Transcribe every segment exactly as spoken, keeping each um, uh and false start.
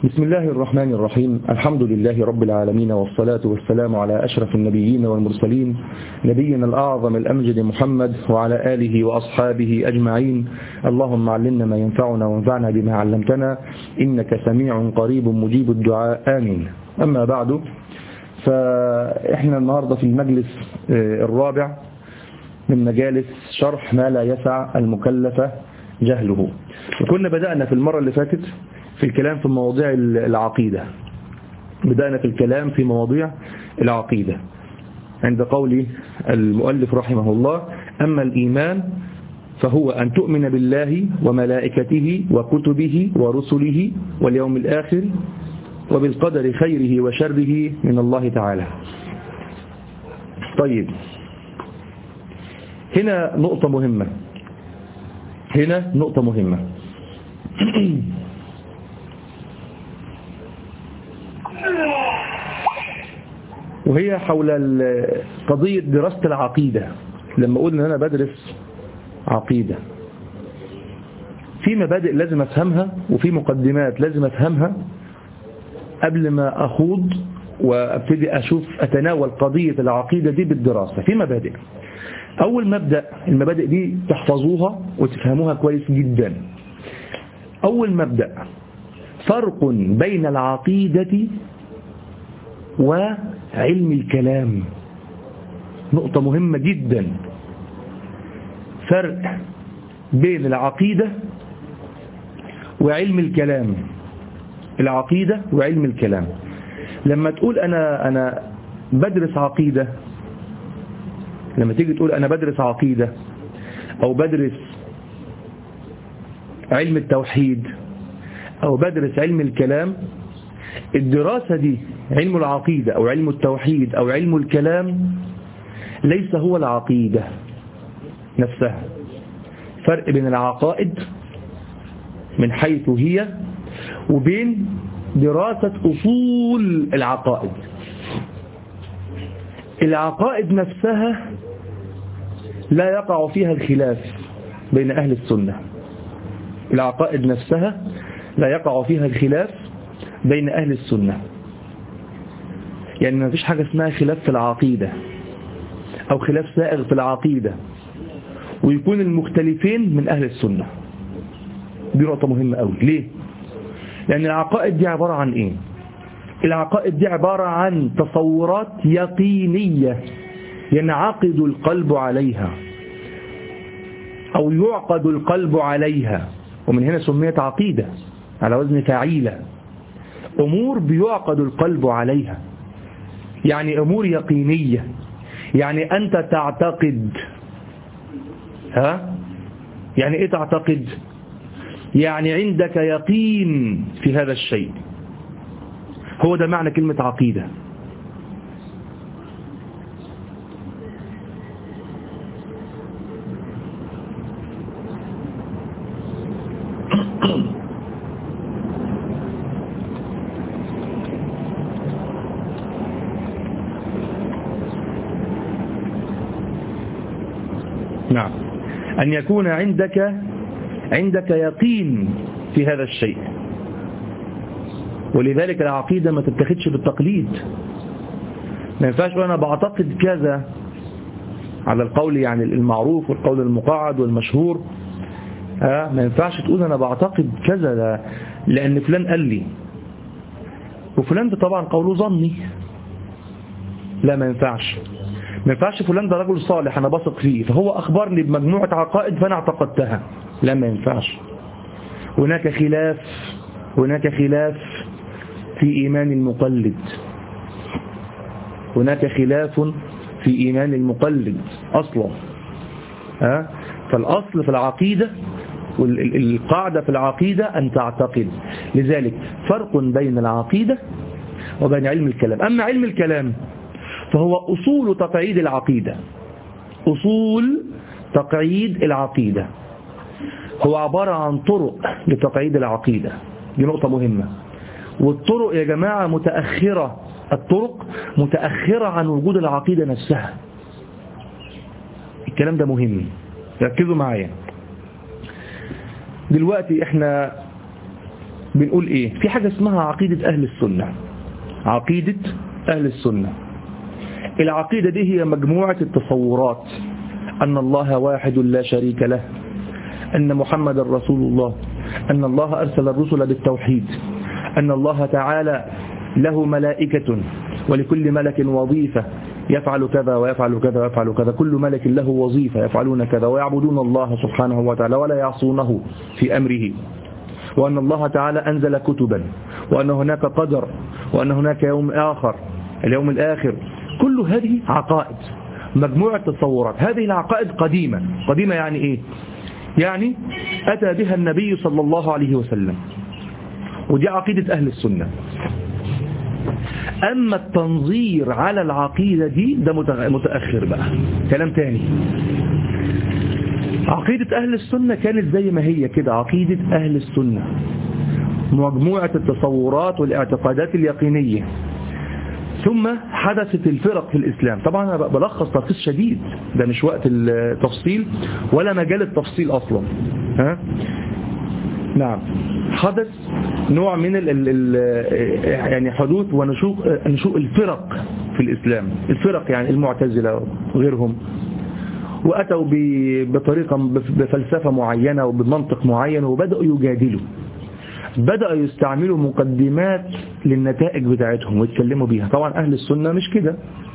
بسم الله الرحمن الرحيم. الحمد لله رب العالمين، والصلاة والسلام على أشرف النبيين والمرسلين، نبينا الأعظم الأمجد محمد وعلى آله وأصحابه أجمعين. اللهم علمنا ما ينفعنا وانفعنا بما علمتنا، إنك سميع قريب مجيب الدعاء، آمين. أما بعد، فإحنا النهاردة في المجلس الرابع من مجالس شرح ما لا يسع المكلف جهله، وكنا بدأنا في المرة اللي فاتت في الكلام في مواضيع العقيدة. بدأنا في الكلام في مواضيع العقيدة عند قول المؤلف رحمه الله: أما الإيمان فهو أن تؤمن بالله وملائكته وكتبه ورسله واليوم الآخر وبالقدر خيره وشره من الله تعالى. طيب، هنا نقطة مهمة هنا نقطة مهمة وهي حول قضية دراسة العقيدة. لما قلنا أنا بدرس عقيدة، في مبادئ لازم أفهمها وفي مقدمات لازم أفهمها قبل ما أخوض وأبتدي أشوف أتناول قضية العقيدة دي بالدراسة. في مبادئ. أول مبدأ، المبادئ دي تحفظوها وتفهموها كويس جدا. أول مبدأ: فرق بين العقيدة وعلم الكلام. نقطة مهمة جدا. فرق بين العقيدة وعلم الكلام. العقيدة وعلم الكلام. لما تقول أنا أنا بدرس عقيدة، لما تيجي تقول أنا بدرس عقيدة أو بدرس علم التوحيد أو بدرس علم الكلام، الدراسة دي علم العقيدة أو علم التوحيد أو علم الكلام ليس هو العقيدة نفسها. فرق بين العقائد من حيث هي وبين دراسة أصول العقائد. العقائد نفسها لا يقع فيها الخلاف بين أهل السنة. العقائد نفسها لا يقع فيها الخلاف بين أهل السنة. يعني ما فيش حاجة اسمها خلاف في العقيدة أو خلاف سائغ في العقيدة ويكون المختلفين من أهل السنة. دي نقطة مهمة أوي. ليه؟ لأن العقائد دي عبارة عن إيه؟ العقائد دي عبارة عن تصورات يقينية ينعقد القلب عليها أو يعقد القلب عليها، ومن هنا سميت عقيدة على وزن فعيلة. أمور بيعقد القلب عليها، يعني أمور يقينية. يعني أنت تعتقد. ها؟ يعني إيه تعتقد؟ يعني عندك يقين في هذا الشيء. هو ده معنى كلمة عقيدة. نعم، أن يكون عندك عندك يقين في هذا الشيء. ولذلك العقيدة ما تتخذش بالتقليد. ما ينفعش أنا بعتقد كذا على القول يعني المعروف والقول المقاعد والمشهور. ها، ما ينفعش تقول أنا بعتقد كذا لأن فلان قال لي، وفلان ده طبعا قوله ظني. لا، ما ينفعش. ما ينفعش فلان ده رجل صالح أنا بثق فيه فهو أخبرني بمجموعة عقائد فأنا اعتقدتها. لا، ما ينفعش. هناك خلاف هناك خلاف في إيمان المقلد. هناك خلاف في إيمان المقلد أصلا. ها؟ فالأصل في العقيدة والقاعدة في العقيدة أن تعتقد. لذلك فرق بين العقيدة وبين علم الكلام. أما علم الكلام فهو أصول تقعيد العقيدة. أصول تقعيد العقيدة هو عبارة عن طرق لتقعيد العقيدة. دي نقطة مهمة. والطرق يا جماعة متأخرة. الطرق متأخرة عن وجود العقيدة نفسها. الكلام ده مهم، ركزوا معايا. دلوقتي احنا بنقول إيه؟ في حاجة اسمها عقيدة أهل السنة. عقيدة أهل السنة، العقيدة دي هي مجموعة التصورات أن الله واحد لا شريك له، أن محمد رسول الله، أن الله أرسل الرسل بالتوحيد، أن الله تعالى له ملائكة ولكل ملك وظيفة يفعل كذا ويفعل كذا ويفعل كذا، كل ملك له وظيفة يفعلون كذا ويعبدون الله سبحانه وتعالى ولا يعصونه في أمره، وأن الله تعالى أنزل كتبا، وأن هناك قدر، وأن هناك يوم آخر اليوم الآخر. كل هذه عقائد، مجموعة تصورات. هذه العقائد قديمة. قديمة يعني إيه؟ يعني أتى بها النبي صلى الله عليه وسلم، ودي عقيدة أهل السنة. أما التنظير على العقيدة دي ده متأخر بقى، كلام تاني. عقيدة أهل السنة كانت زي ما هي كده، عقيدة أهل السنة مجموعة التصورات والاعتقادات اليقينية. ثم حدثت الفرق في الإسلام. طبعا أنا بلخص تلخيص شديد، ده مش وقت التفصيل ولا مجال التفصيل أصلا. ها؟ نعم، حدث نوع من ال ال يعني حدوث ونشوء نشوء الفرق في الإسلام. الفرق يعني المعتزلة وغيرهم، وأتوا بطريقة بفلسفة معينة وبمنطق معين، وبدأوا يجادلوا، بدأوا يستعملوا مقدمات للنتائج بتاعتهم ويتكلموا بيها. طبعا أهل السنة مش كده.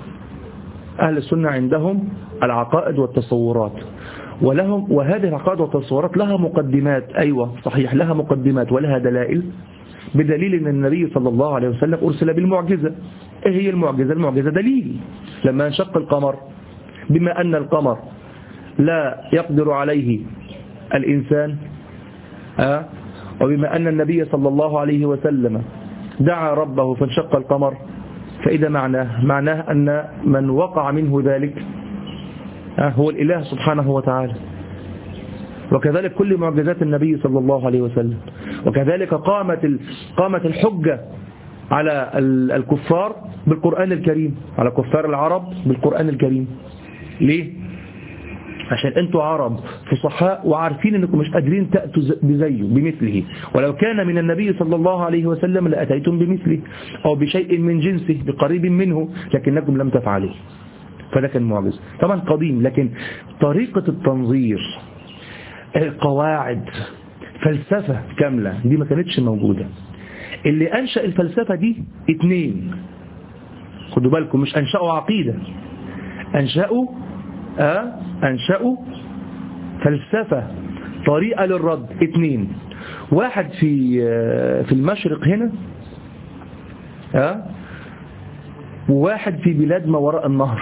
أهل السنة عندهم العقائد والتصورات، ولهم وهذه العقائد والتصورات لها مقدمات. أيوة صحيح، لها مقدمات ولها دلائل، بدليل أن النبي صلى الله عليه وسلم أرسل بالمعجزة. إيه هي المعجزة؟ المعجزة دليل. لما انشق القمر، بما أن القمر لا يقدر عليه الإنسان، أه؟ وبما أن النبي صلى الله عليه وسلم دعا ربه فانشق القمر، فإذا معناه معناه أن من وقع منه ذلك أه هو الإله سبحانه وتعالى. وكذلك كل معجزات النبي صلى الله عليه وسلم. وكذلك قامت قامت الحجة على الكفار بالقرآن الكريم، على كفار العرب بالقرآن الكريم. ليه؟ عشان انتوا عرب فصحاء وعارفين انكم مش قادرين تأتوا بزيه بمثله، ولو كان من النبي صلى الله عليه وسلم لأتيتم بمثله أو بشيء من جنسه بقريب منه، لكنكم لم تفعلوا. فده كان معجز طبعا قديم. لكن طريقة التنظير، القواعد، فلسفة كاملة دي ما كانتش موجودة. اللي أنشأ الفلسفة دي اتنين، خدوا بالكم، مش أنشأوا عقيدة، أنشأوا أه أنشأوا فلسفة، طريقة للرد. اتنين، واحد في في المشرق هنا أه وواحد في بلاد ما وراء النهر.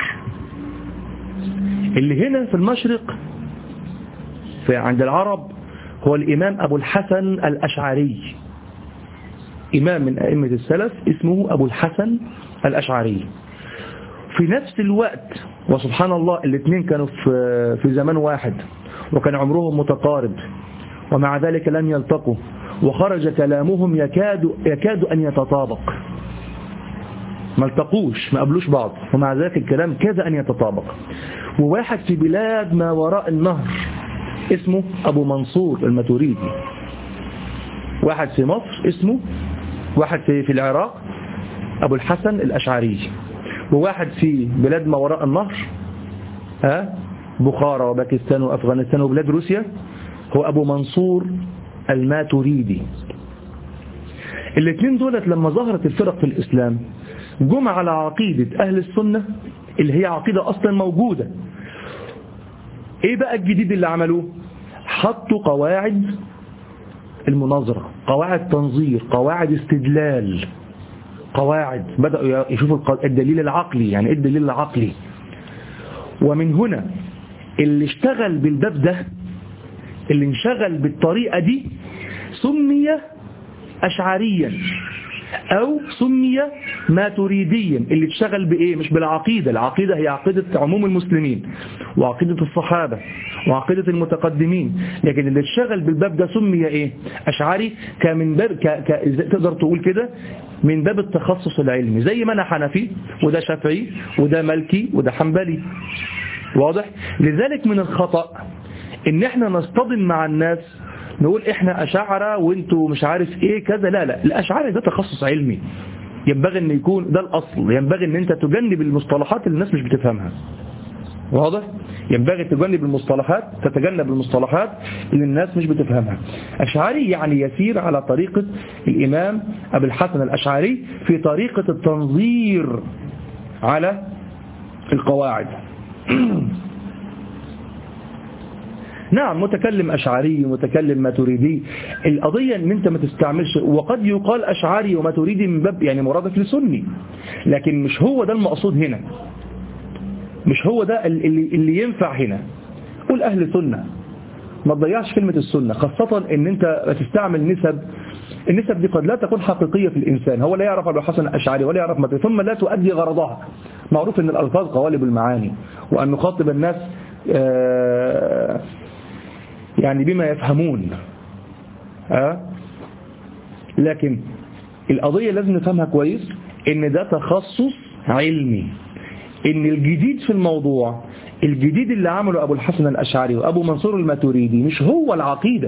اللي هنا في المشرق في عند العرب هو الإمام أبو الحسن الأشعري، إمام من أئمة السلف اسمه أبو الحسن الأشعري. في نفس الوقت وسبحان الله الاثنين كانوا في في زمان واحد، وكان عمرهم متقارب، ومع ذلك لم يلتقوا، وخرج كلامهم يكاد يكاد أن يتطابق. ما التقوش، ما قبلوش بعض، ومع ذلك الكلام كاد أن يتطابق. وواحد في بلاد ما وراء النهر اسمه أبو منصور الماتريدي. واحد في مصر اسمه، واحد في في العراق أبو الحسن الأشعري، وواحد في بلاد ما وراء النهر ها بخارى وباكستان وأفغانستان وبلاد روسيا هو أبو منصور الماتريدي. الاثنين دولت لما ظهرت الفرق في الإسلام جمع على عقيدة أهل السنة اللي هي عقيدة أصلا موجودة. ايه بقى الجديد اللي عملوه؟ حطوا قواعد المناظرة، قواعد تنظير، قواعد استدلال، قواعد بدأوا يشوفوا الدليل العقلي. يعني ايه الدليل العقلي؟ ومن هنا اللي اشتغل بالباب ده، اللي انشغل بالطريقة دي، سمي أشعريا أو سمي ماتريديا. اللي اشتغل بإيه؟ مش بالعقيدة، العقيدة هي عقيدة عموم المسلمين وعقيدة الصحابة وعقيدة المتقدمين، لكن اللي اشتغل بالباب ده سمي إيه؟ أشعري. كمن باب ك... ك... تقدر تقول كده من باب التخصص العلمي، زي ما أنا حنفي وده شافعي وده مالكي وده حنبلي. واضح؟ لذلك من الخطأ إن احنا نصطدم مع الناس نقول احنا أشاعرة وانتوا مش عارف ايه كذا. لا لا، الأشاعرة ده تخصص علمي، ينبغي ان يكون ده الأصل. ينبغي ان انت تجنب المصطلحات اللي الناس مش بتفهمها. واضح؟ ينبغي تجنب المصطلحات تتجنب المصطلحات اللي الناس مش بتفهمها. أشعري يعني يسير على طريقة الإمام أبي الحسن الأشعري في طريقة التنظير على القواعد. نعم، متكلم أشعري ومتكلم ماتريدي. القضية ان انت ما تستعملش، وقد يقال أشعري وماتريدي من باب يعني مرادف لسني، لكن مش هو ده المقصود هنا، مش هو ده اللي, اللي ينفع هنا. قول أهل سنة، ما تضيعش كلمة السنة، خاصة ان انت تستعمل نسب. النسب دي قد لا تكون حقيقية في الإنسان، هو لا يعرف أبو الحسن الأشعري ولا يعرف ماتريدي، ثم لا تؤدي غرضها. معروف ان الألفاظ قوالب المعاني، وأن نخاطب الناس آه يعني بما يفهمون. أه؟ لكن القضية لازم نفهمها كويس، ان ده تخصص علمي، ان الجديد في الموضوع، الجديد اللي عمله أبو الحسن الأشعري وأبو منصور الماتريدي مش هو العقيدة،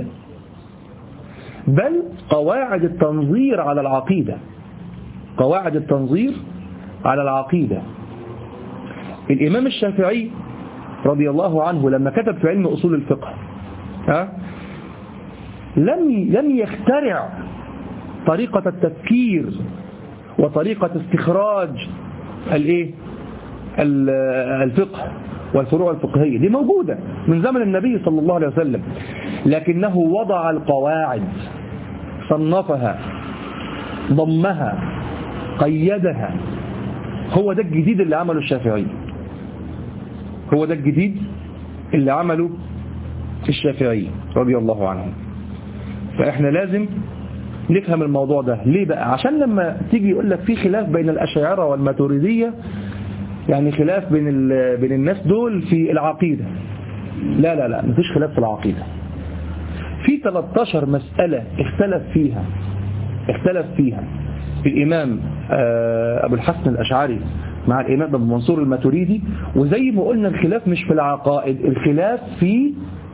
بل قواعد التنظير على العقيدة. قواعد التنظير على العقيدة. الإمام الشافعي رضي الله عنه لما كتب في علم أصول الفقه ها لم لم يخترع طريقة التفكير وطريقة استخراج الايه الفقه والفروع الفقهية، دي موجودة من زمن النبي صلى الله عليه وسلم، لكنه وضع القواعد، صنفها، ضمها، قيدها. هو ده الجديد اللي عمله الشافعي، هو ده الجديد اللي عمله الشافعي رضي الله عنه. فإحنا لازم نفهم الموضوع ده. ليه بقى؟ عشان لما تيجي يقول لك في خلاف بين الأشاعرة والماتريدية، يعني خلاف بين بين الناس دول في العقيدة. لا لا لا، مفيش خلاف في العقيدة. في ثلاثة عشر مسألة اختلف فيها اختلف فيها الإمام أبو الحسن الأشعري مع الإمام أبو منصور الماتريدي. وزي ما قلنا الخلاف مش في العقائد، الخلاف في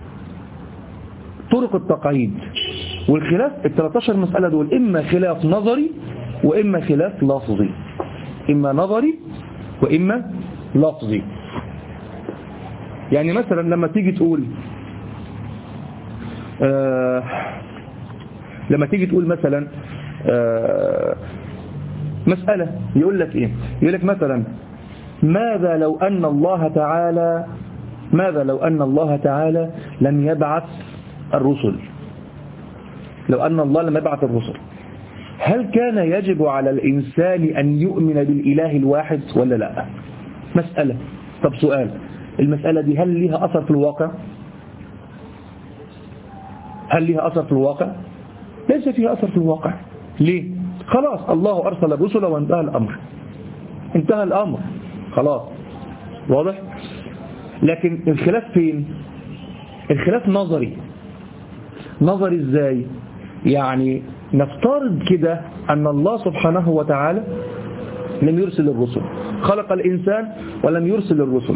طرق التقعيد. والخلاف ال ثلاثة عشر مسألة دول إما خلاف نظري وإما خلاف لفظي، إما نظري وإما لفظي. يعني مثلا لما تيجي تقول آه لما تيجي تقول مثلا آه مسألة، يقول لك إيه؟ يقول لك مثلا ماذا لو أن الله تعالى ماذا لو أن الله تعالى لم يبعث الرسل؟ لو أن الله لم يبعث الرسل، هل كان يجب على الإنسان أن يؤمن بالإله الواحد ولا لا؟ مسألة. طب سؤال، المسألة دي هل ليها أثر في الواقع؟ هل ليها أثر في الواقع؟ ليس فيها أثر في الواقع. ليه؟ خلاص الله أرسل الرسل وانتهى الأمر، انتهى الأمر خلاص. واضح؟ لكن الخلاف فين؟ الخلاف نظري. نظري ازاي؟ يعني نفترض كده أن الله سبحانه وتعالى لم يرسل الرسل، خلق الإنسان ولم يرسل الرسل.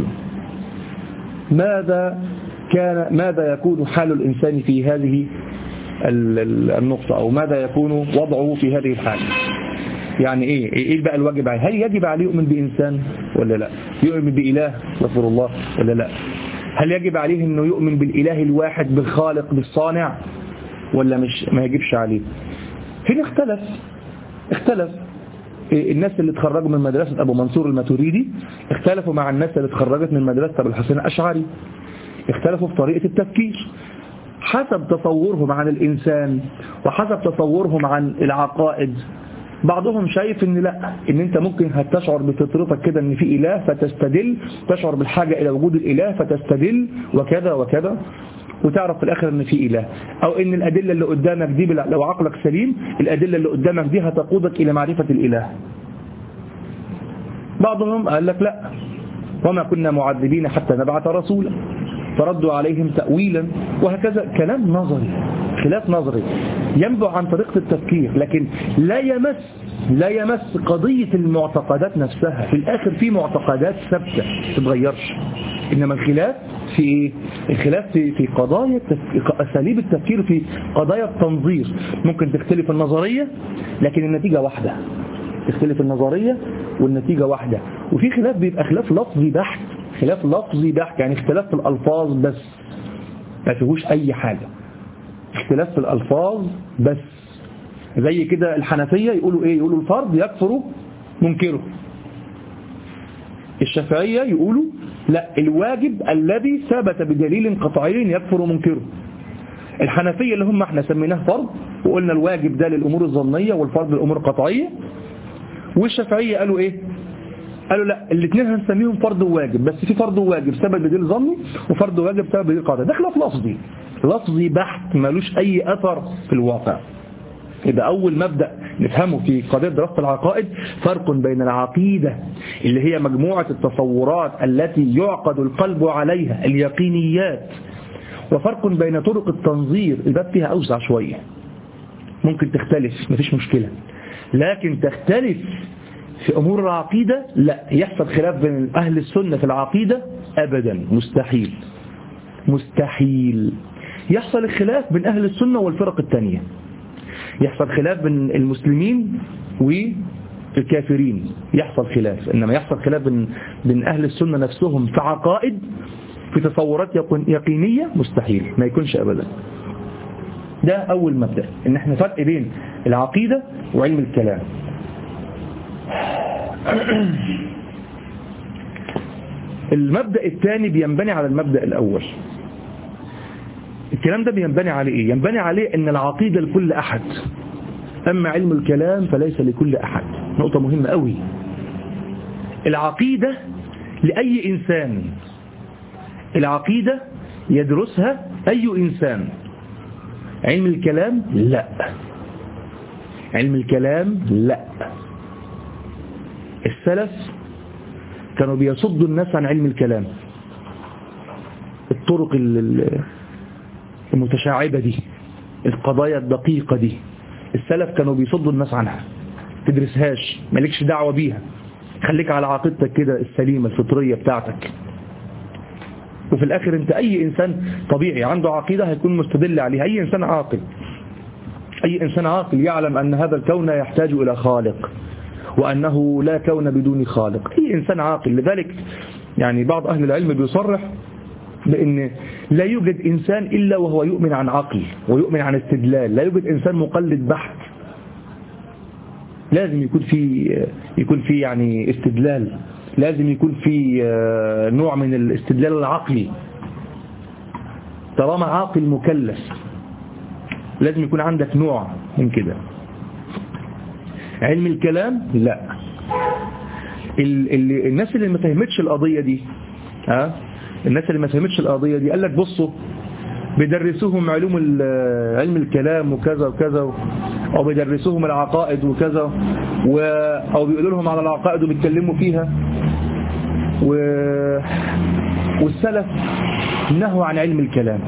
ماذا كان ماذا يكون حال الإنسان في هذه النقطة، أو ماذا يكون وضعه في هذه الحالة؟ يعني إيه إيه بقى الواجب عليه؟ هل يجب عليه يؤمن بإنسان ولا لا؟ يؤمن بإله غفر الله ولا لا؟ هل يجب عليه إنه يؤمن بالإله الواحد بالخالق بالصانع ولا مش ما يجبش عليه؟ هنا اختلف اختلف الناس اللي اتخرجوا من مدرسة أبو منصور الماتريدي اختلفوا مع الناس اللي اتخرجت من مدرسة أبو الحسن الأشعري. اختلفوا في طريقة التفكير حسب تصورهم عن الإنسان وحسب تصورهم عن العقائد. بعضهم شايف ان لا، ان انت ممكن هتشعر بفطرتك كده ان في إله فتستدل، تشعر بالحاجة إلى وجود الإله فتستدل وكذا وكذا، وتعرف في الآخر ان في إله. أو ان الأدلة اللي قدامك دي لو عقلك سليم الأدلة اللي قدامك دي هتقودك إلى معرفة الإله. بعضهم قال لك لا، وما كنا معذبين حتى نبعث رسولا، فردوا عليهم تأويلا، وهكذا. كلام نظري، خلاف نظري. ينبع عن طريقة التفكير، لكن لا يمس لا يمس قضية المعتقدات نفسها. في الآخر في معتقدات ثابتة تتغيرش، إنما الخلاف في إيه؟ الخلاف في في قضايا أساليب التفكير، في قضايا التنظير. ممكن تختلف النظرية لكن النتيجة واحدة، تختلف النظرية والنتيجة واحدة. وفي خلاف بيبقى خلاف لفظي بحت، خلاف لفظي بحت يعني اختلاف في الألفاظ بس، ما فيهوش أي حاجة، اختلاف في الألفاظ بس. زي كده الحنفية يقولوا إيه؟ يقولوا الفرض يكفر منكره. الشافعية يقولوا لا، الواجب الذي ثبت بدليل قطعي يكفر منكره. الحنفية اللي هم احنا سميناه فرض وقلنا الواجب ده للأمور الظنية والفرض للأمور القطعية. والشافعية قالوا إيه؟ قالوا لا، الاثنين هنسميهم فرض وواجب، بس في فرض وواجب سبب بدليل ظني، وفرض وواجب سبب بدليل قطعي. ده خلاف لفظي لفظي بحت مالوش أي أثر في الواقع. يبقى أول مبدأ نفهمه في قضية دراسة العقائد فرق بين العقيدة اللي هي مجموعة التصورات التي يعقد القلب عليها اليقينيات، وفرق بين طرق التنظير. الباب فيها أوسع شوية، ممكن تختلف مفيش مشكلة، لكن تختلف في أمور العقيدة لا، يحصل خلاف بين أهل السنة في العقيدة أبدا، مستحيل مستحيل. يحصل الخلاف بين أهل السنة والفرق التانية، يحصل خلاف بين المسلمين والكافرين، يحصل خلاف. إنما يحصل خلاف بين, بين أهل السنة نفسهم في عقائد، في تصورات يقينية، مستحيل، ما يكونش أبدا. ده أول مبدأ، إن احنا فرق بين العقيدة وعلم الكلام. المبدأ الثاني بينبني على المبدأ الأول. الكلام ده بينبني عليه إيه؟ ينبني عليه إن العقيدة لكل أحد، أما علم الكلام فليس لكل أحد. نقطة مهمة قوي. العقيدة لأي إنسان، العقيدة يدرسها أي إنسان. علم الكلام لا، علم الكلام لا. السلف كانوا بيصدوا الناس عن علم الكلام، الطرق المتشعبة دي، القضايا الدقيقة دي، السلف كانوا بيصدوا الناس عنها. تدرسهاش، مالكش دعوة بيها، خليك على عقيدتك كده السليمة الفطرية بتاعتك. وفي الآخر انت أي إنسان طبيعي عنده عقيدة هيكون مستدل عليها. أي إنسان عاقل، أي إنسان عاقل يعلم أن هذا الكون يحتاج إلى خالق، وأنه لا كون بدون خالق. أي إنسان عاقل. لذلك يعني بعض أهل العلم بيصرح بأن لا يوجد إنسان إلا وهو يؤمن عن عقل ويؤمن عن استدلال. لا يوجد إنسان مقلد بحت، لازم يكون في يكون في يعني استدلال، لازم يكون في نوع من الاستدلال العقلي. طالما عاقل مكلف لازم يكون عندك نوع من كده. علم الكلام لا. ال ال الناس اللي ما فهمتش القضية دي، ها الناس اللي ما فهمتش القضية دي قال لك بصوا بيدرسوهم علوم علم الكلام وكذا وكذا، او بيدرسوهم العقائد وكذا، و او بيقولوا لهم على العقائد وبيتكلموا فيها، و والسلف نهوا عن علم الكلام،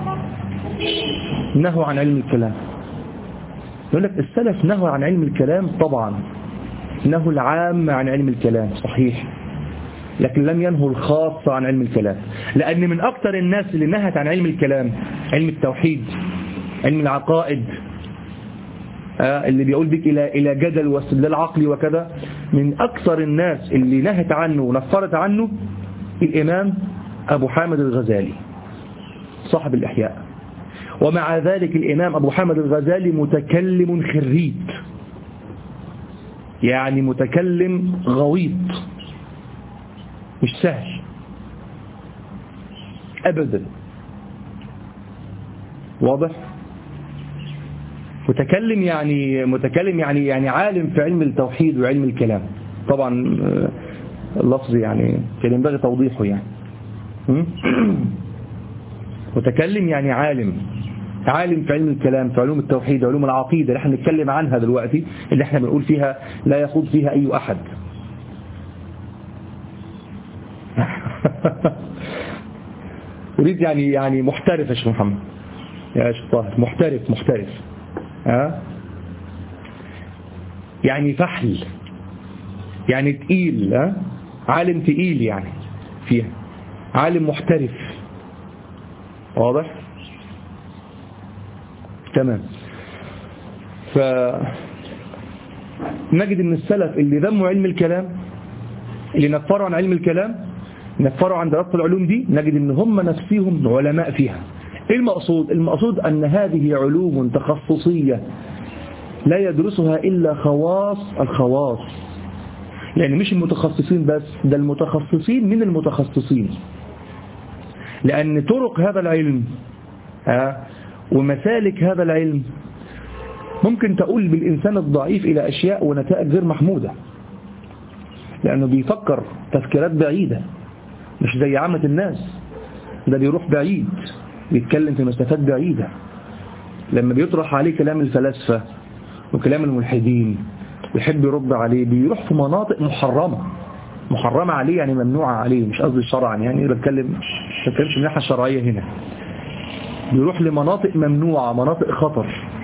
نهوا عن علم الكلام. يقول لك السلف نهوا عن علم الكلام، طبعا نهوا العام عن علم الكلام صحيح، لكن لم ينهوا الخاص عن علم الكلام. لأن من أكثر الناس اللي نهت عن علم الكلام علم التوحيد، علم العقائد، اللي بيقول بك إلى إلى جدل واستدلال عقلي وكذا، من أكثر الناس اللي نهت عنه ونفرت عنه الإمام أبو حامد الغزالي صاحب الإحياء. ومع ذلك الإمام أبو حامد الغزالي متكلم خريج، يعني متكلم غويط، مش سهل أبدا، واضح؟ متكلم يعني متكلم يعني يعني عالم في علم التوحيد وعلم الكلام. طبعا اللفظ يعني كان ينبغي توضيحه يعني. متكلم يعني عالم، عالم في علم الكلام، في علوم التوحيد، علوم العقيدة اللي احنا بنتكلم عنها دلوقتي، اللي احنا بنقول فيها لا يخوض فيها أي أحد. أريد يعني يعني محترف يا شيخ محمد، يا شيخ طاهر، محترف محترف ها يعني فحل، يعني تقيل، ها عالم تقيل يعني فيها، عالم محترف. واضح؟ تمام. فنجد ان السلف اللي ذموا علم الكلام، اللي نفروا عن علم الكلام، نفروا عن دراسة العلوم دي، نجد ان هم نفسهم علماء فيها. ايه المقصود؟ المقصود ان هذه علوم تخصصية لا يدرسها الا خواص الخواص، يعني مش المتخصصين بس، ده المتخصصين من المتخصصين. لأن طرق هذا العلم ها ومسالك هذا العلم ممكن تقول بالإنسان الضعيف إلى أشياء ونتائج غير محمودة، لأنه بيفكر تفكيرات بعيدة مش زي عامة الناس. ده بيروح بعيد، بيتكلم في مسافات بعيدة. لما بيطرح عليه كلام الفلاسفة وكلام الملحدين ويحب يرد عليه، بيروح في مناطق محرمة محرمة عليه، يعني ممنوعة عليه، مش قصدي شرعا، يعني بتكلم ما بتكلمش من الناحية الشرعية هنا. بيروح لمناطق ممنوعة، مناطق خطر.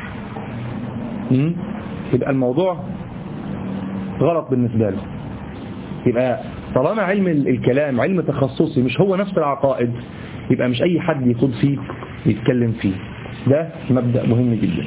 يبقى الموضوع غلط بالنسبة له. يبقى طالما علم الكلام علم تخصصي مش هو نفس العقائد، يبقى مش أي حد يخوض فيه يتكلم فيه. ده مبدأ مهم جدا.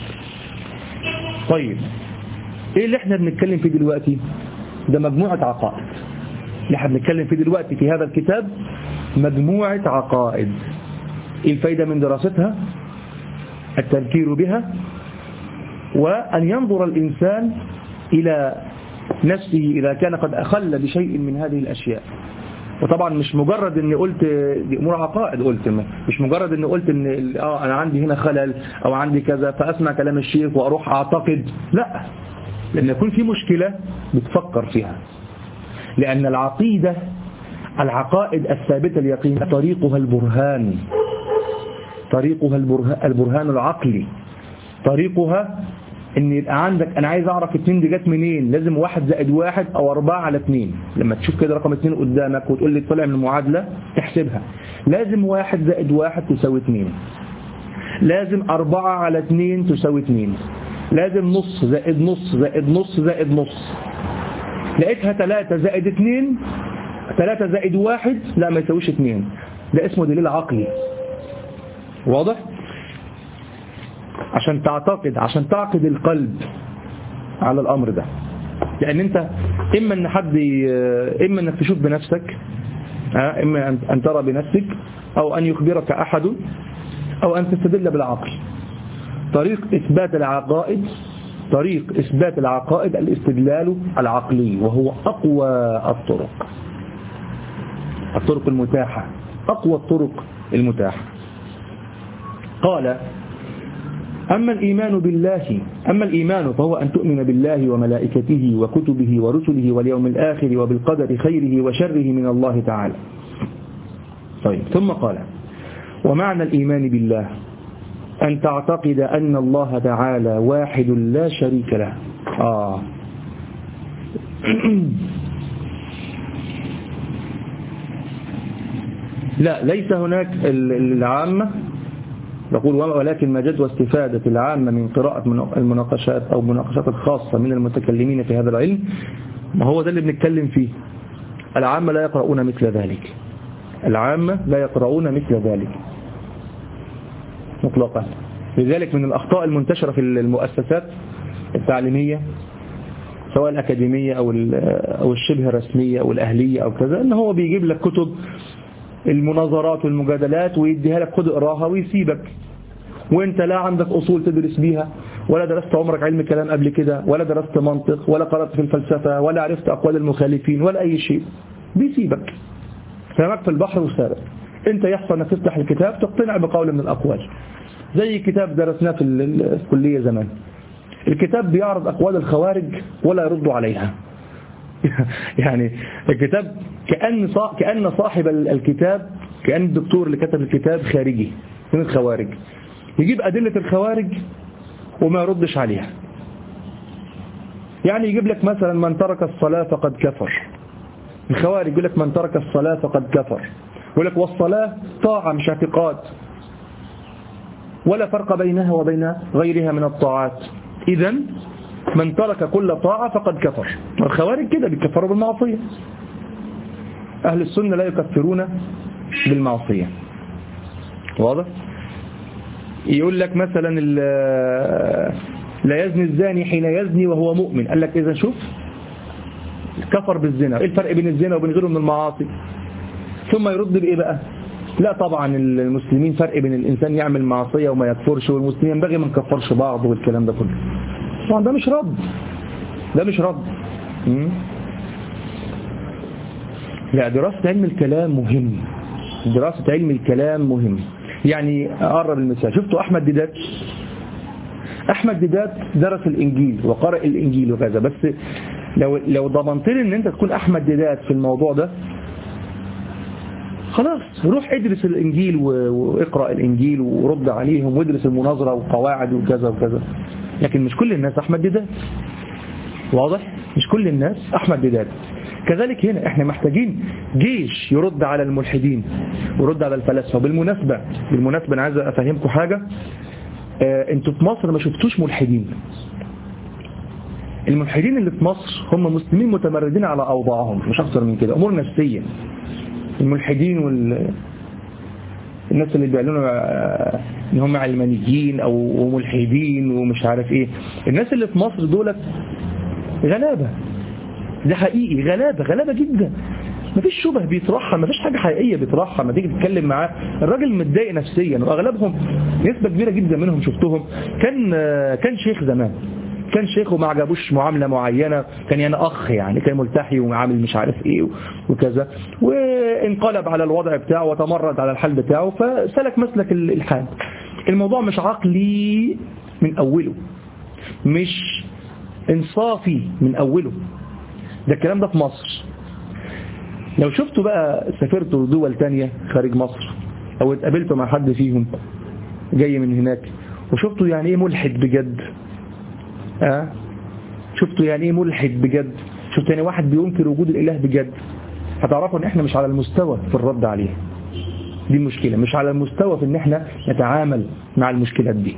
طيب ايه اللي احنا بنتكلم فيه دلوقتي؟ ده مجموعة عقائد. اللي احنا بنتكلم فيه دلوقتي في هذا الكتاب مجموعة عقائد. ايه الفايدة من دراستها؟ التذكير بها، وأن ينظر الإنسان إلى نفسه إذا كان قد أخل بشيء من هذه الأشياء. وطبعا مش مجرد اني قلت دي امور عقائد، قلت مش مجرد اني قلت ان اه انا عندي هنا خلل او عندي كذا فاسمع كلام الشيخ واروح اعتقد، لا، لان يكون في مشكلة بتفكر فيها. لان العقيدة العقائد الثابتة اليقين طريقها البرهان، طريقها البرهان, البرهان العقلي. طريقها ان يبقى عندك انا عايز اعرف اتنين دي جت منين، لازم واحد زائد واحد او اربعة على اتنين. لما تشوف كده رقم اتنين قدامك وتقول لي طلع من المعادلة تحسبها، لازم واحد زائد واحد تساوي اتنين، لازم اربعة على اتنين تساوي اتنين، لازم نص زائد نص زائد نص زائد نص. لقيتها تلاتة زائد اتنين، تلاتة زائد واحد لا ما يساويش اتنين، ده اسمه دليل عقلي. واضح؟ عشان تعتقد، عشان تعقد القلب على الأمر ده. لأن أنت إما أن حد إما أنك تشوف بنفسك، إما أن ترى بنفسك، أو أن يخبرك أحد، أو أن تستدل بالعقل. طريق إثبات العقائد طريق إثبات العقائد الاستدلال العقلي، وهو أقوى الطرق الطرق المتاحة أقوى الطرق المتاحة. قال أما الإيمان بالله أما الإيمان فهو أن تؤمن بالله وملائكته وكتبه ورسله واليوم الآخر وبالقدر خيره وشره من الله تعالى. طيب ثم قال ومعنى الإيمان بالله أن تعتقد أن الله تعالى واحد لا شريك له. آه لا ليس هناك العامة نقول ولكن ما جد واستفادة العامة من قراءة المناقشات أو مناقشات الخاصة من المتكلمين في هذا العلم، ما هو ده اللي بنتكلم فيه. العامة لا يقرؤون مثل ذلك العامة لا يقرؤون مثل ذلك مطلقا. لذلك من الأخطاء المنتشرة في المؤسسات التعليمية سواء الأكاديمية أو أو الشبه رسمية أو الأهلية أو كذا، إن هو بيجيب لك كتب المناظرات والمجادلات ويديها لك خد اقراها ويسيبك، وانت لا عندك أصول تدرس بيها، ولا درست عمرك علم كلام قبل كده، ولا درست منطق، ولا قرأت في الفلسفة، ولا عرفت أقوال المخالفين، ولا أي شيء. بيسيبك سمك في البحر وسابق. انت يحصل انك تفتح الكتاب تقتنع بقول من الأقوال، زي كتاب درسناه في الكلية زمان. الكتاب بيعرض أقوال الخوارج ولا يرد عليها. يعني الكتاب كأن كأن صاحب الكتاب، كأن الدكتور اللي كتب الكتاب خارجي من الخوارج، يجيب أدلة الخوارج وما يردش عليها. يعني يجيب لك مثلا من ترك الصلاة فقد كفر. الخوارج يقول لك من ترك الصلاة فقد كفر، يقول لك والصلاة طاعة مش اعتقاد، ولا فرق بينها وبين غيرها من الطاعات. إذن من ترك كل طاعة فقد كفر. الخوارج كده بيكفروا بالمعصية. أهل السنة لا يكفرون بالمعصية. واضح؟ يقول لك مثلا لا يزني الزاني حين يزني وهو مؤمن. قال لك إذا شوف كفر بالزنا. إيه الفرق بين الزنا وبين غيره من المعاصي؟ ثم يرد بإيه بقى؟ لا طبعا المسلمين فرق بين الإنسان يعمل معصية وما يكفرش، والمسلمين ينبغي ما نكفرش بعض والكلام ده كله. طبعا ده مش رد، ده مش رد. لا، دراسة علم الكلام مهم، دراسة علم الكلام مهم. يعني أقرب المثال، شفتوا أحمد ديدات؟ أحمد ديدات درس الإنجيل وقرأ الإنجيل وكذا، بس لو لو ضمنت لي إن أنت تكون أحمد ديدات في الموضوع ده، خلاص روح ادرس الإنجيل واقرأ الإنجيل ورد عليهم وادرس المناظرة وقواعد وكذا وكذا. لكن مش كل الناس أحمد ديدات. واضح؟ مش كل الناس أحمد ديدات. كذلك هنا احنا محتاجين جيش يرد على الملحدين ويرد على الفلاسفة. بالمناسبة بالمناسبة أنا عايز أفهمكم حاجة. اه انتوا في مصر ما شفتوش ملحدين. الملحدين اللي في مصر هم مسلمين متمردين على أوضاعهم، مش أكثر من كده، أمور نفسية. الملحدين وال الناس اللي بيعلنوا ان هم علمانيين او ملحدين ومش عارف ايه، الناس اللي في مصر دولت غلابة. ده حقيقي، غلابة غلابة جدا. مفيش شبه بيطرحها، مفيش حاجة حقيقية بيطرحها. ما تيجي تتكلم معاه الراجل متضايق نفسيا، واغلبهم نسبة كبيرة جدا منهم شفتهم كان كان شيخ زمان، كان شيخ وما عجبوش معاملة معينة، كان يعني أخ يعني كان ملتحي وعامل مش عارف إيه وكذا، وانقلب على الوضع بتاعه وتمرد على الحال بتاعه فسلك مسلك الحال. الموضوع مش عقلي من أوله، مش إنصافي من أوله. ده الكلام ده في مصر. لو شفتوا بقى سافرتوا دول تانية خارج مصر أو اتقابلتوا مع حد فيهم جاي من هناك وشفتوا يعني إيه ملحد بجد، أه؟ شفتوا يعني ايه ملحد بجد، شفتوا يعني واحد بينكر وجود الاله بجد، هتعرفوا ان احنا مش على المستوى في الرد عليه. دي المشكلة، مش على المستوى في ان احنا نتعامل مع المشكلات دي.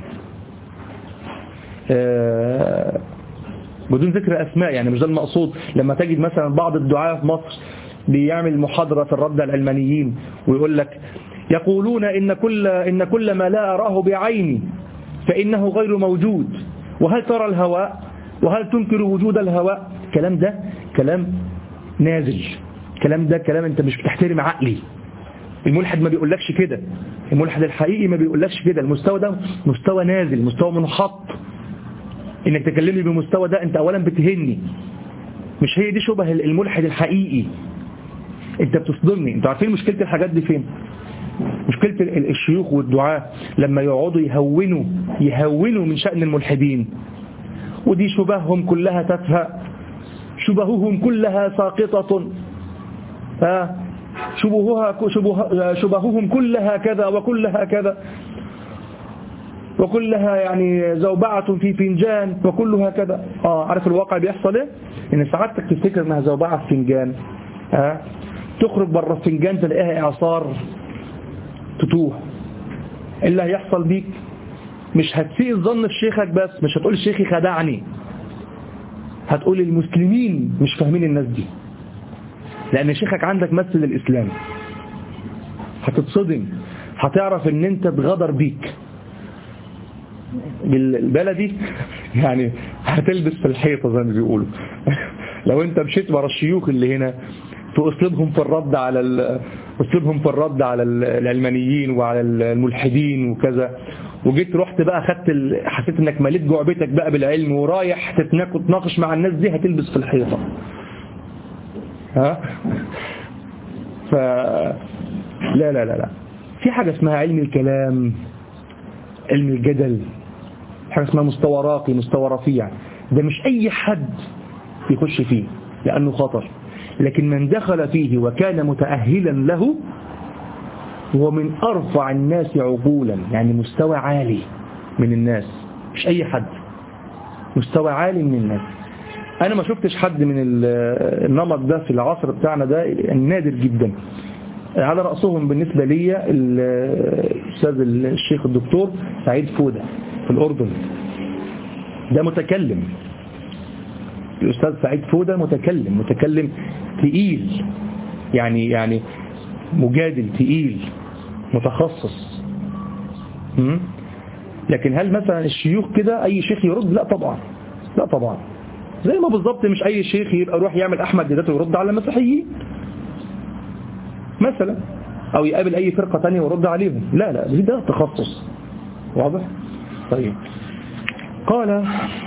أه بدون ذكر اسماء، يعني مش ده المقصود. لما تجد مثلا بعض الدعاة في مصر بيعمل محاضرة في الرد على العلمانيين ويقول لك يقولون ان كل ان كل ما لا اراه بعيني فانه غير موجود، وهل ترى الهواء وهل تنكر وجود الهواء. الكلام ده كلام نازل، الكلام ده كلام انت مش بتحترم عقلي. الملحد ما بيقولكش كده، الملحد الحقيقي ما بيقولكش كده. المستوى ده مستوى نازل، مستوى منحط. انك تكلمني بالمستوى ده انت اولا بتهني. مش هي دي شبه الملحد الحقيقي. انت بتصدمني. انتوا عارفين مشكلة الحاجات دي فين؟ مشكلة الشيوخ والدعاة لما يقعدوا يهونوا يهونوا من شأن الملحدين، ودي شبههم كلها تافهة، شبههم كلها ساقطة، ها شبهها شبه شبههم كلها كذا وكلها كذا وكلها يعني زوبعة في فنجان وكلها كذا. اه عارف الواقع بيحصل ايه؟ ان سعادتك تفتكر انها زوبعة في فنجان، ها تخرج بره الفنجان تلاقيها اعصار تتوه. اللي هيحصل بيك مش هتسيء الظن في شيخك بس، مش هتقول شيخي خدعني، هتقول المسلمين مش فاهمين الناس دي، لأن شيخك عندك مثل الإسلام. هتتصدم، هتعرف ان انت اتغدر بيك بالبلدي يعني هتلبس في الحيطة زي ما بيقولوا. لو انت مشيت ورا الشيوخ اللي هنا في اسلوبهم في الرد على اسلوبهم في الرد على العلمانيين وعلى الملحدين وكذا، وجيت رحت بقى خدت ال... حسيت انك مليت جعبتك بقى بالعلم ورايح تتناقش مع الناس دي، هتلبس في الحيطة. ها ف لا لا لا لا في حاجة اسمها علم الكلام، علم الجدل، حاجة اسمها مستوى راقي، مستوى رفيع. ده مش اي حد يخش فيه لانه خطر، لكن من دخل فيه وكان متأهلا له هو من أرفع الناس عقولا، يعني مستوى عالي من الناس، مش أي حد، مستوى عالي من الناس. أنا ما شفتش حد من النمط ده في العصر بتاعنا ده، نادر جدا. على رأسهم بالنسبة لي الأستاذ الشيخ الدكتور سعيد فودة في الأردن، ده متكلم. الأستاذ سعيد فودة متكلم متكلم تقيل، يعني يعني مجادل تقيل متخصص. م? لكن هل مثلا الشيوخ كده أي شيخ يرد؟ لا طبعا، لا طبعا. زي ما بالضبط مش أي شيخ يبقى يروح يعمل أحمد ديداته ويرد على المسيحيين مثلا، أو يقابل أي فرقة تانية ويرد عليهم. لا لا، ده تخصص. واضح؟ طيب. قال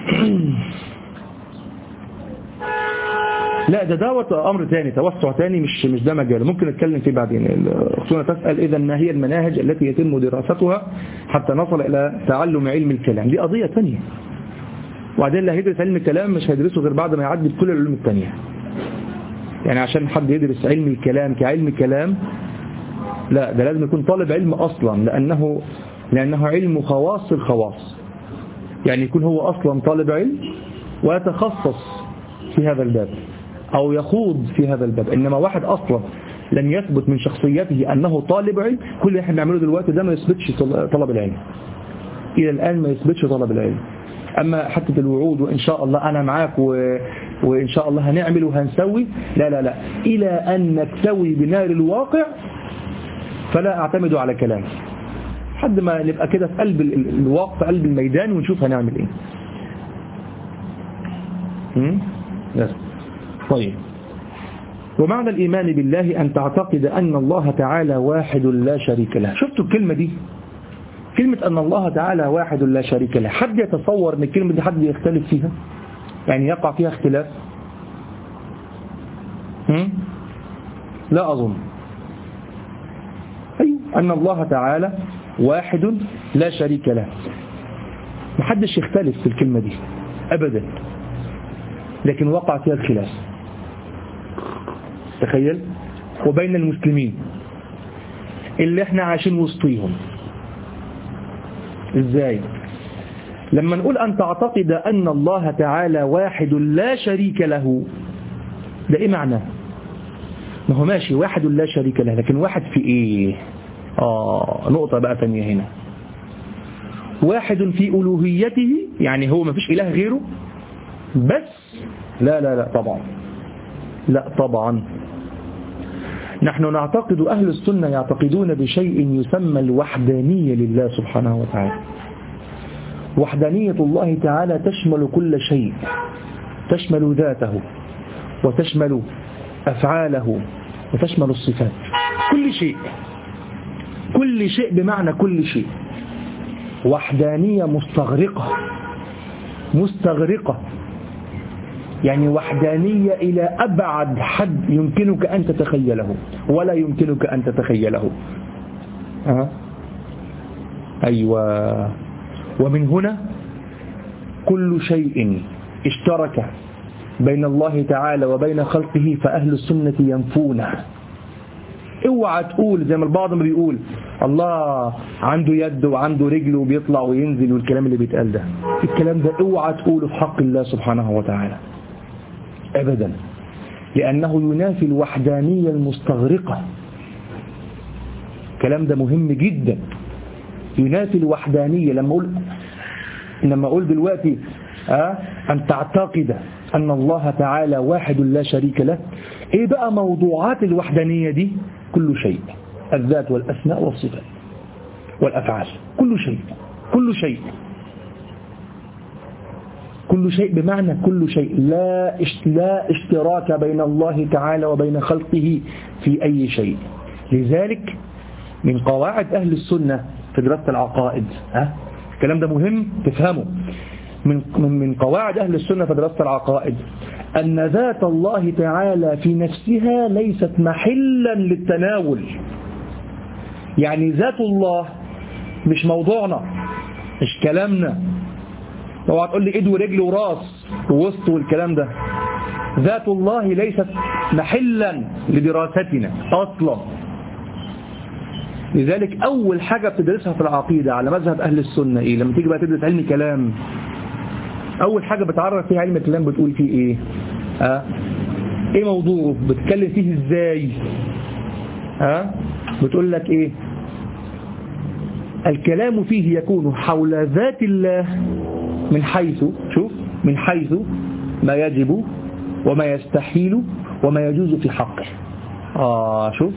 لا ده دوت أمر تاني، توسع تاني، مش مش ده مجال، ممكن نتكلم فيه بعدين. أختنا تسأل إذا ما هي المناهج التي يتم دراستها حتى نصل إلى تعلم علم الكلام؟ دي قضية تانية. وبعدين اللي هيدرس علم الكلام مش هيدرسه غير بعد ما يعدي بكل العلوم التانية. يعني عشان حد يدرس علم الكلام كعلم كلام، لا ده لازم يكون طالب علم أصلا، لأنه لأنه علم خواص الخواص. يعني يكون هو أصلا طالب علم ويتخصص في هذا الباب أو يخوض في هذا الباب. إنما واحد أصلا لم يثبت من شخصيته أنه طالب علم، كل اللي احنا بنعمله دلوقتي ده ما يثبتش طلب العلم، إلى الآن ما يثبتش طلب العلم. أما حتى الوعود وإن شاء الله أنا معاك و... وإن شاء الله هنعمل وهنسوي، لا لا لا، إلى أن نكتوي بنار الواقع فلا أعتمد على كلام، حد ما نبقى كده في قلب الواقع، في قلب الميدان، ونشوف هنعمل إيه. يس. طيب. ومعنى الإيمان بالله أن تعتقد أن الله تعالى واحد لا شريك له. شفتوا الكلمة دي؟ كلمة أن الله تعالى واحد لا شريك له، حد يتصور أن الكلمة دي حد يختلف فيها؟ يعني يقع فيها اختلاف؟ هم؟ لا أظن. أي أن الله تعالى واحد لا شريك له، محدش يختلف في الكلمة دي أبدا، لكن وقع فيها الخلاف. تخيل، وبين المسلمين اللي احنا عايشين وسطيهم. ازاي؟ لما نقول أن تعتقد أن الله تعالى واحد لا شريك له، ده ايه معناه؟ ما هو ماشي واحد لا شريك له، لكن واحد في ايه؟ آه نقطة بقى تانية هنا. واحد في ألوهيته، يعني هو ما فيش إله غيره بس؟ لا لا لا طبعا، لا طبعا. نحن نعتقد، أهل السنة يعتقدون بشيء يسمى الوحدانية لله سبحانه وتعالى. وحدانية الله تعالى تشمل كل شيء، تشمل ذاته وتشمل أفعاله وتشمل الصفات، كل شيء، كل شيء بمعنى كل شيء. وحدانية مستغرقة، مستغرقة يعني وحدانية إلى أبعد حد يمكنك أن تتخيله ولا يمكنك أن تتخيله. أه؟ أيوة. ومن هنا كل شيء اشترك بين الله تعالى وبين خلقه فأهل السنة ينفونه. اوعى تقول زي ما البعض ما بيقول الله عنده يد وعنده رجل وبيطلع وينزل والكلام اللي بيتقال ده، الكلام ده اوعى تقوله في حق الله سبحانه وتعالى أبدا، لأنه ينافي الوحدانية المستغرقة. الكلام ده مهم جدا، ينافي الوحدانية. لما أقول لما أقول دلوقتي أه أن تعتقد أن الله تعالى واحد لا شريك له، إيه بقى موضوعات الوحدانية دي؟ كل شيء، الذات والأسماء والصفات والأفعال، كل شيء، كل شيء، كل شيء بمعنى كل شيء. لا لا اشتراك بين الله تعالى وبين خلقه في أي شيء. لذلك من قواعد أهل السنة في دراسة العقائد، ها الكلام ده مهم تفهمه، من من قواعد أهل السنة في دراسة العقائد أن ذات الله تعالى في نفسها ليست محلا للتناول. يعني ذات الله مش موضوعنا، مش كلامنا. لو هتقول لي ايد ورجل وراس ووسط والكلام ده، ذات الله ليست محلا لدراستنا أصلا. لذلك أول حاجة بتدرسها في العقيدة على مذهب أهل السنة إيه؟ لما تيجي بقى تدرس علم كلام، أول حاجة بتعرف فيها علم الكلام بتقول فيه إيه؟ أه؟ إيه موضوعه؟ بتتكلم فيه إزاي؟ أه؟ بتقول لك إيه؟ الكلام فيه يكون حول ذات الله من حيث شوف من حيث ما يجب وما يستحيل وما يجوز في حقه. آه شوف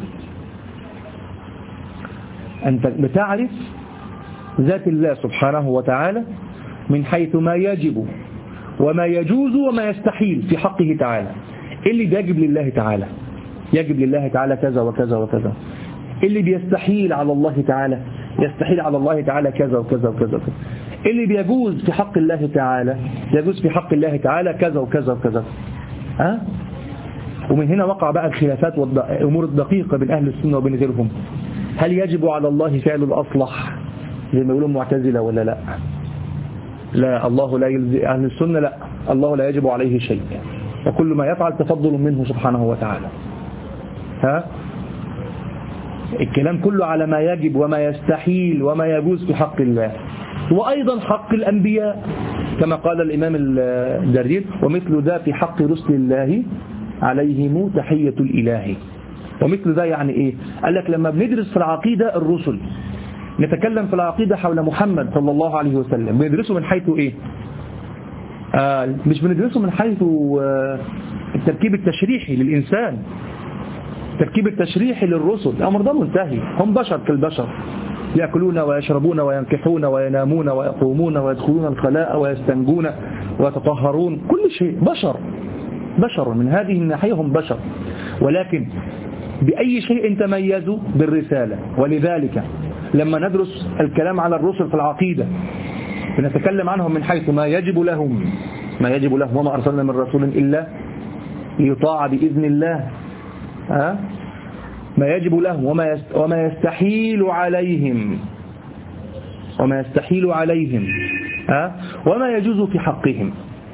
أنت بتعرف ذات الله سبحانه وتعالى من حيث ما يجب وما يجوز وما يستحيل في حقه تعالى. اللي بيجب لله تعالى يجب لله تعالى كذا وكذا وكذا، اللي بيستحيل على الله تعالى يستحيل على الله تعالى كذا وكذا وكذا وكذا. اللي بيجوز في حق الله تعالى يجوز في حق الله تعالى كذا وكذا وكذا. ها؟ ومن هنا وقع بقى الخلافات والأمور الدقيقة بين أهل السنة وبين غيرهم. هل يجب على الله فعل الأصلح زي ما يقولون معتزلة ولا لا؟ لا، الله لا يلزم. أهل السنة لا، الله لا يجب عليه شيء، وكل ما يفعل تفضل منه سبحانه وتعالى. ها؟ الكلام كله على ما يجب وما يستحيل وما يجوز في حق الله، وأيضا حق الأنبياء كما قال الإمام الجرير: ومثل ذا في حق رسل الله عليهم تحية الإله. ومثل ذا يعني إيه؟ قال لك لما بندرس في العقيدة الرسل، نتكلم في العقيدة حول محمد صلى الله عليه وسلم، بندرسه من حيث إيه؟ آه مش بندرسه من حيث آه التركيب التشريحي للإنسان، التركيب التشريحي للرسل. الأمر ده منتهي، هم بشر كالبشر، يأكلون ويشربون وينكحون وينامون ويقومون ويدخلون الخلاء ويستنجون ويتطهرون، كل شيء بشر بشر من هذه الناحية، هم بشر، ولكن بأي شيء تميزوا بالرسالة. ولذلك لما ندرس الكلام على الرسل في العقيدة بنتكلم عنهم من حيث ما يجب لهم ما يجب لهم وما أرسلنا من رسول إلا ليطاع بإذن الله. ها؟ ما يجب لهم وما وما يستحيل عليهم وما يستحيل عليهم ها؟ وما يجوز في حقهم.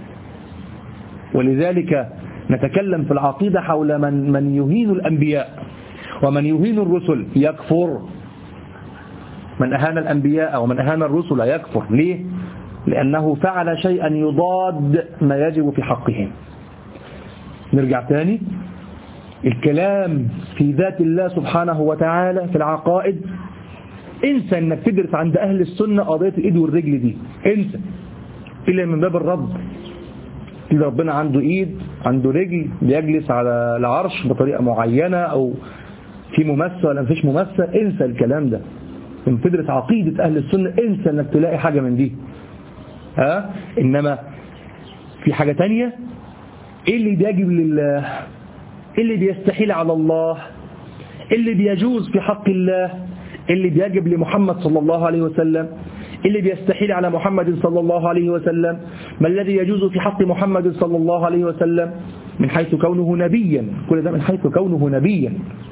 ولذلك نتكلم في العقيدة حول من من يهين الأنبياء ومن يهين الرسل يكفر. من أهان الأنبياء ومن أهان الرسل يكفر. ليه؟ لأنه فعل شيئا يضاد ما يجب في حقهم. نرجع تاني، الكلام في ذات الله سبحانه وتعالى في العقائد، انسى انك تدرس عند أهل السنة قضية الإيد والرجل دي، انسى، إلا من باب الرد. إذا ربنا عنده إيد عنده رجل، بيجلس على العرش بطريقة معينة، أو في ممثل ولا مفيش ممثل، انسى الكلام ده. لما تدرس عقيدة أهل السنة انسى انك تلاقي حاجة من دي. ها؟ إنما في حاجة تانية، إيه اللي بيجب لله، اللي بيستحيل على الله، اللي بيجوز في حق الله، اللي بيجب لمحمد صلى الله عليه وسلم، اللي بيستحيل على محمد صلى الله عليه وسلم، ما الذي يجوز في حق محمد صلى الله عليه وسلم من حيث كونه نبيا، كل ده من حيث كونه نبيا.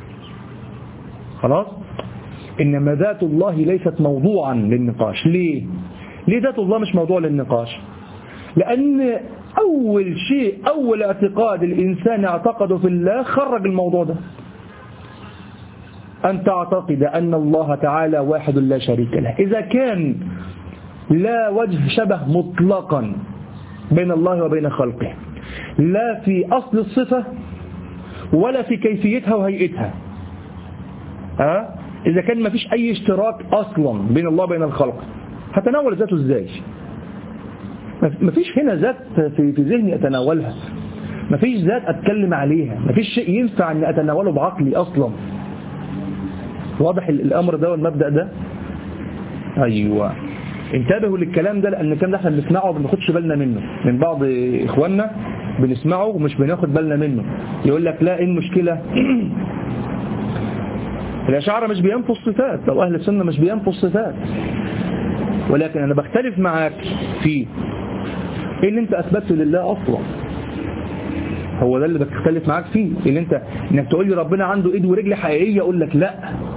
خلاص؟ إنما ذات الله ليست موضوعا للنقاش. ليه؟ ليه ذات الله مش موضوع للنقاش؟ لأن أول شيء أول اعتقاد الإنسان اعتقده في الله خرج الموضوع ده. أن تعتقد أن الله تعالى واحد لا شريك له. إذا كان لا وجه شبه مطلقا بين الله وبين خلقه، لا في أصل الصفة ولا في كيفيتها وهيئتها، أه؟ إذا كان ما فيش أي اشتراك أصلا بين الله وبين الخلق، هتناول ذاته إزاي؟ ما فيش هنا ذات في في ذهني أتناولها، ما فيش ذات أتكلم عليها، ما فيش شيء ينفع أن أتناوله بعقلي أصلا. واضح الأمر ده والمبدأ ده؟ أيوة، انتبهوا للكلام ده، لأن الكلام ده احنا بنسمعه وما بناخدش بالنا منه من بعض إخواننا، بنسمعه ومش بناخد بالنا منه. يقول لك لا، إيه المشكلة؟ الأشاعرة مش بينفوا الصفات، أو أهل السنة مش بينفوا الصفات، ولكن أنا بختلف معاك في إيه اللي أنت أثبته لله أصلا. هو ده اللي بختلف معاك فيه، اللي أنت إنك تقول لي ربنا عنده إيد ورجل حقيقية، أقول لك لا،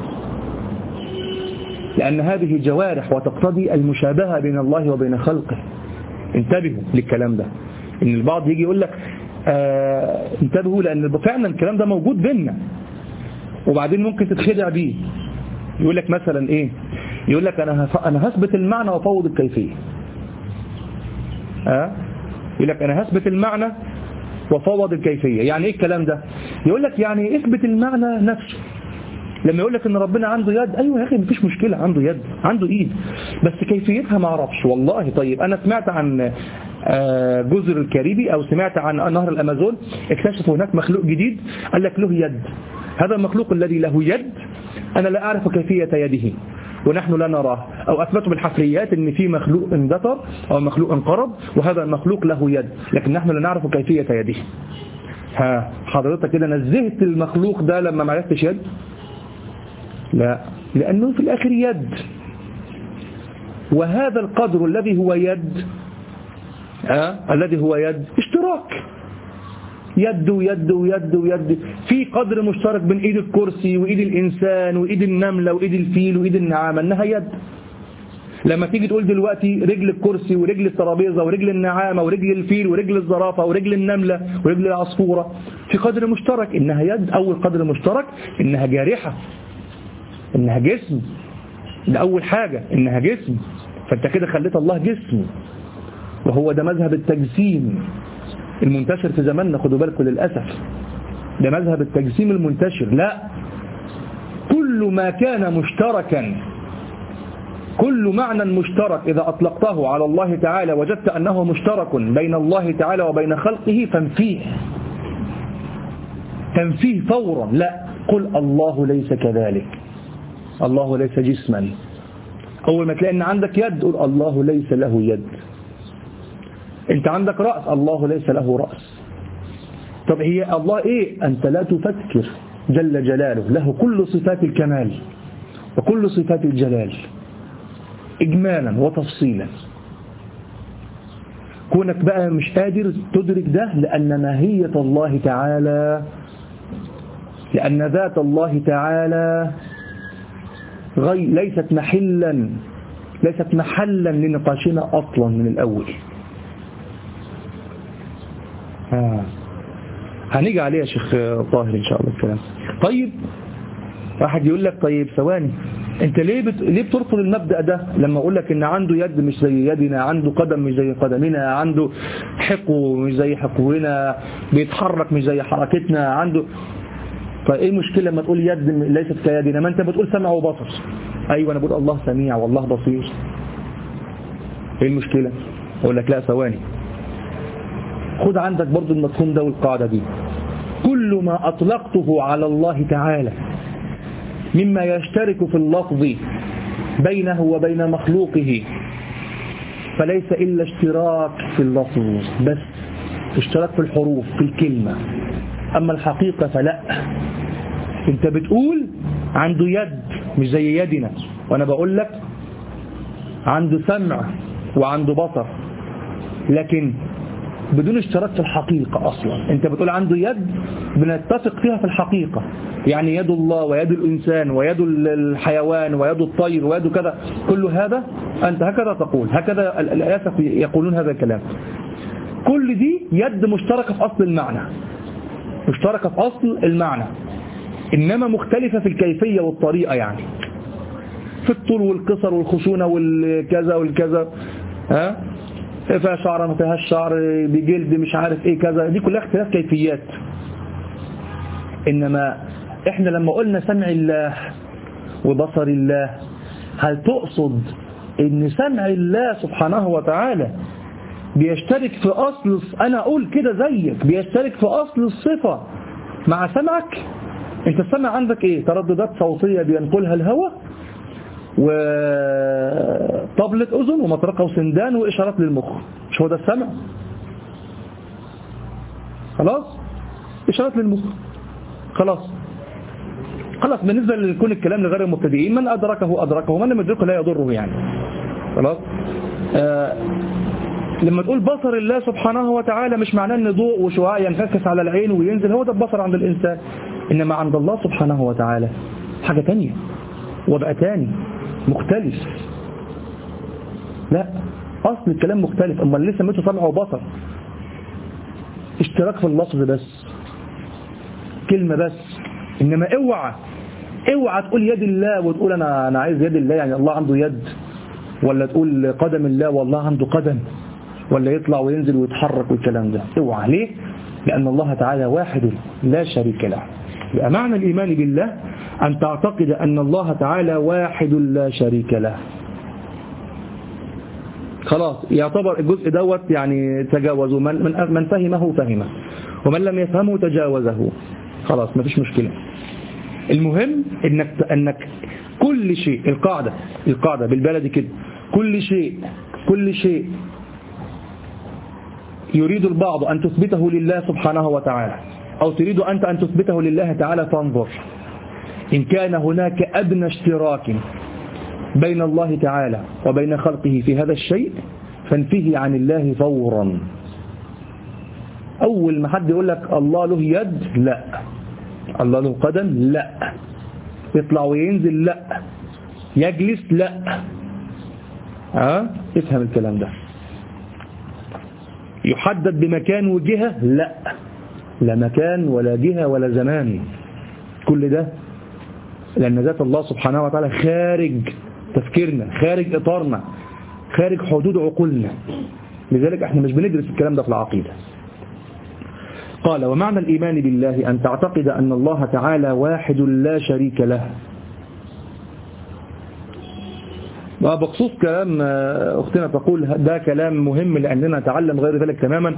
لأن هذه جوارح وتقتضي المشابهة بين الله وبين خلقه. انتبهوا للكلام ده، إن البعض يجي يقول لك آه انتبهوا، لأن فعلا الكلام ده موجود بيننا، وبعدين ممكن تتخدع بيه. يقول لك مثلا إيه؟ يقول لك أنا أنا هثبت المعنى وأفوض الكيفية. أه؟ يقول لك أنا هثبت المعنى وأفوض الكيفية. يعني إيه الكلام ده؟ يقول لك يعني اثبت المعنى نفسه، لما يقول لك ان ربنا عنده يد، ايوه يا اخي مفيش مشكله، عنده يد، عنده ايد، بس كيفيتها ما اعرفش والله. طيب انا سمعت عن جزر الكاريبي او سمعت عن نهر الامازون، اكتشفوا هناك مخلوق جديد قال لك له يد. هذا المخلوق الذي له يد انا لا اعرف كيفيه يده ونحن لا نراه، او اثبتوا بالحفريات ان في مخلوق اندثر او مخلوق انقرض وهذا المخلوق له يد، لكن نحن لا نعرف كيفيه يده. ها حضرتك كده نزهت المخلوق ده لما ما عرفتش يد؟ لا، لأنه في الآخر يد، وهذا القدر الذي هو يد أه؟ الذي هو يد اشتراك، يد ويد ويد ويد، في قدر مشترك بين ايد الكرسي وايد الإنسان وايد النملة وايد الفيل وايد النعامة، انها يد. لما تيجي تقول دلوقتي رجل الكرسي ورجل الترابيزة ورجل النعامة ورجل الفيل ورجل الزرافة ورجل النملة ورجل العصفورة، في قدر مشترك انها يد. اول قدر مشترك انها جارحة، انها جسم، ده اول حاجة انها جسم، فانت كده خليت الله جسم، وهو ده مذهب التجسيم المنتشر في زماننا. خدوا بالكم للأسف ده مذهب التجسيم المنتشر. لا، كل ما كان مشتركا، كل معنى مشترك إذا أطلقته على الله تعالى وجدت أنه مشترك بين الله تعالى وبين خلقه فانفيه، تنفيه فورا. لا، قل الله ليس كذلك، الله ليس جسما. أول ما تلاقي أن عندك يد قل الله ليس له يد. أنت عندك رأس، الله ليس له رأس. طب هي الله إيه؟ أنت لا تفكر، جل جلاله له كل صفات الكمال وكل صفات الجلال إجمالا وتفصيلا. كونك بقى مش قادر تدرك ده لأن ماهية الله تعالى، لأن ذات الله تعالى غير ليست محلا ليست محلا لنقاشنا أصلا من الأول. آه. هنيجي عليه يا شيخ طاهر إن شاء الله الكلام. طيب واحد يقول لك طيب ثواني، انت ليه بت... ليه بترفض المبدأ ده لما اقول لك ان عنده يد مش زي يدنا، عنده قدم مش زي قدمنا، عنده حقو مش زي حقونا، بيتحرك مش زي حركتنا، عنده. طيب ايه المشكله لما تقول يد ليست كيدنا؟ ما انت بتقول سمع وبصر. ايوه انا بقول الله سميع والله بصير. ايه المشكله؟ اقول لك لا ثواني، خد عندك برضو المفهوم ده والقاعده دي. كل ما اطلقته على الله تعالى مما يشترك في اللفظ بينه وبين مخلوقه فليس إلا اشتراك في اللفظ بس، اشتراك في الحروف في الكلمة. أما الحقيقة فلا. انت بتقول عنده يد مش زي يدنا، وأنا بقول لك عنده سمع وعنده بصر، لكن بدون اشتراك في الحقيقة أصلا. انت بتقول عنده يد بنتفق فيها في الحقيقة، يعني يد الله ويد الإنسان ويد الحيوان ويد الطير ويد كذا، كل هذا أنت هكذا تقول، هكذا الآيات يقولون هذا الكلام. كل دي يد مشتركة في أصل المعنى، مشتركة في أصل المعنى، إنما مختلفة في الكيفية والطريقة، يعني في الطول والقصر والخشونة والكذا والكذا، ها فيها شعر ما فيهاش شعر، بجلد مش عارف ايه كذا، دي كلها اختلاف كيفيات. انما احنا لما قلنا سمع الله وبصر الله، هل تقصد ان سمع الله سبحانه وتعالى بيشترك في اصل، انا اقول كده زيك، بيشترك في اصل الصفة مع سمعك؟ انت السمع عندك ايه؟ ترددات صوتية بينقلها الهواء وطبلة أذن ومطرقة وسندان وإشارات للمخ، مش هو ده السمع؟ خلاص، إشارات للمخ، خلاص خلاص. بالنسبة لكون الكلام لغير المبتدئين، من أدركه أدركه، من لم يدركه لا يضره يعني. خلاص. آه لما تقول بصر الله سبحانه وتعالى مش معناه ان ضوء وشعاع ينعكس على العين وينزل، هو ده البصر عند الإنسان. إنما عند الله سبحانه وتعالى حاجة تانية، وضع تاني مختلف. لا، أصل الكلام مختلف. أما اللي سميته سمع وبصر اشتراك في اللفظ بس، كلمة بس. إنما اوعى اوعى تقول يد الله وتقول أنا أنا عايز يد الله، يعني الله عنده يد، ولا تقول قدم الله والله عنده قدم، ولا يطلع وينزل ويتحرك والكلام ده. اوعى. ليه؟ لأن الله تعالى واحد لا شريك له. يبقى معنى الإيمان بالله أن تعتقد أن الله تعالى واحد لا شريك له. خلاص يعتبر الجزء دوت يعني تجاوزه، من, من, من فهمه فهمه ومن لم يفهمه تجاوزه، خلاص ما فيش مشكلة. المهم انك, أنك كل شيء، القاعدة القاعدة بالبلد كده، كل شيء كل شيء يريد البعض أن تثبته لله سبحانه وتعالى أو تريد أنت أن تثبته لله تعالى، فانظر إن كان هناك أدنى اشتراك بين الله تعالى وبين خلقه في هذا الشيء فانفه عن الله فورا. أول ما حد يقول لك الله له يد، لا. الله له قدم، لا. يطلع وينزل، لا. يجلس، لا. ها؟ افهم الكلام ده. يحدد بمكان وجهة، لا. لا مكان ولا جهة ولا زمان، كل ده لأن ذات الله سبحانه وتعالى خارج تفكيرنا، خارج إطارنا، خارج حدود عقولنا، لذلك احنا مش بندرس الكلام ده في العقيدة. قال ومعنى الإيمان بالله أن تعتقد أن الله تعالى واحد لا شريك له. وبخصوص كلام أختنا تقول ده كلام مهم لأننا نتعلم غير ذلك تماما،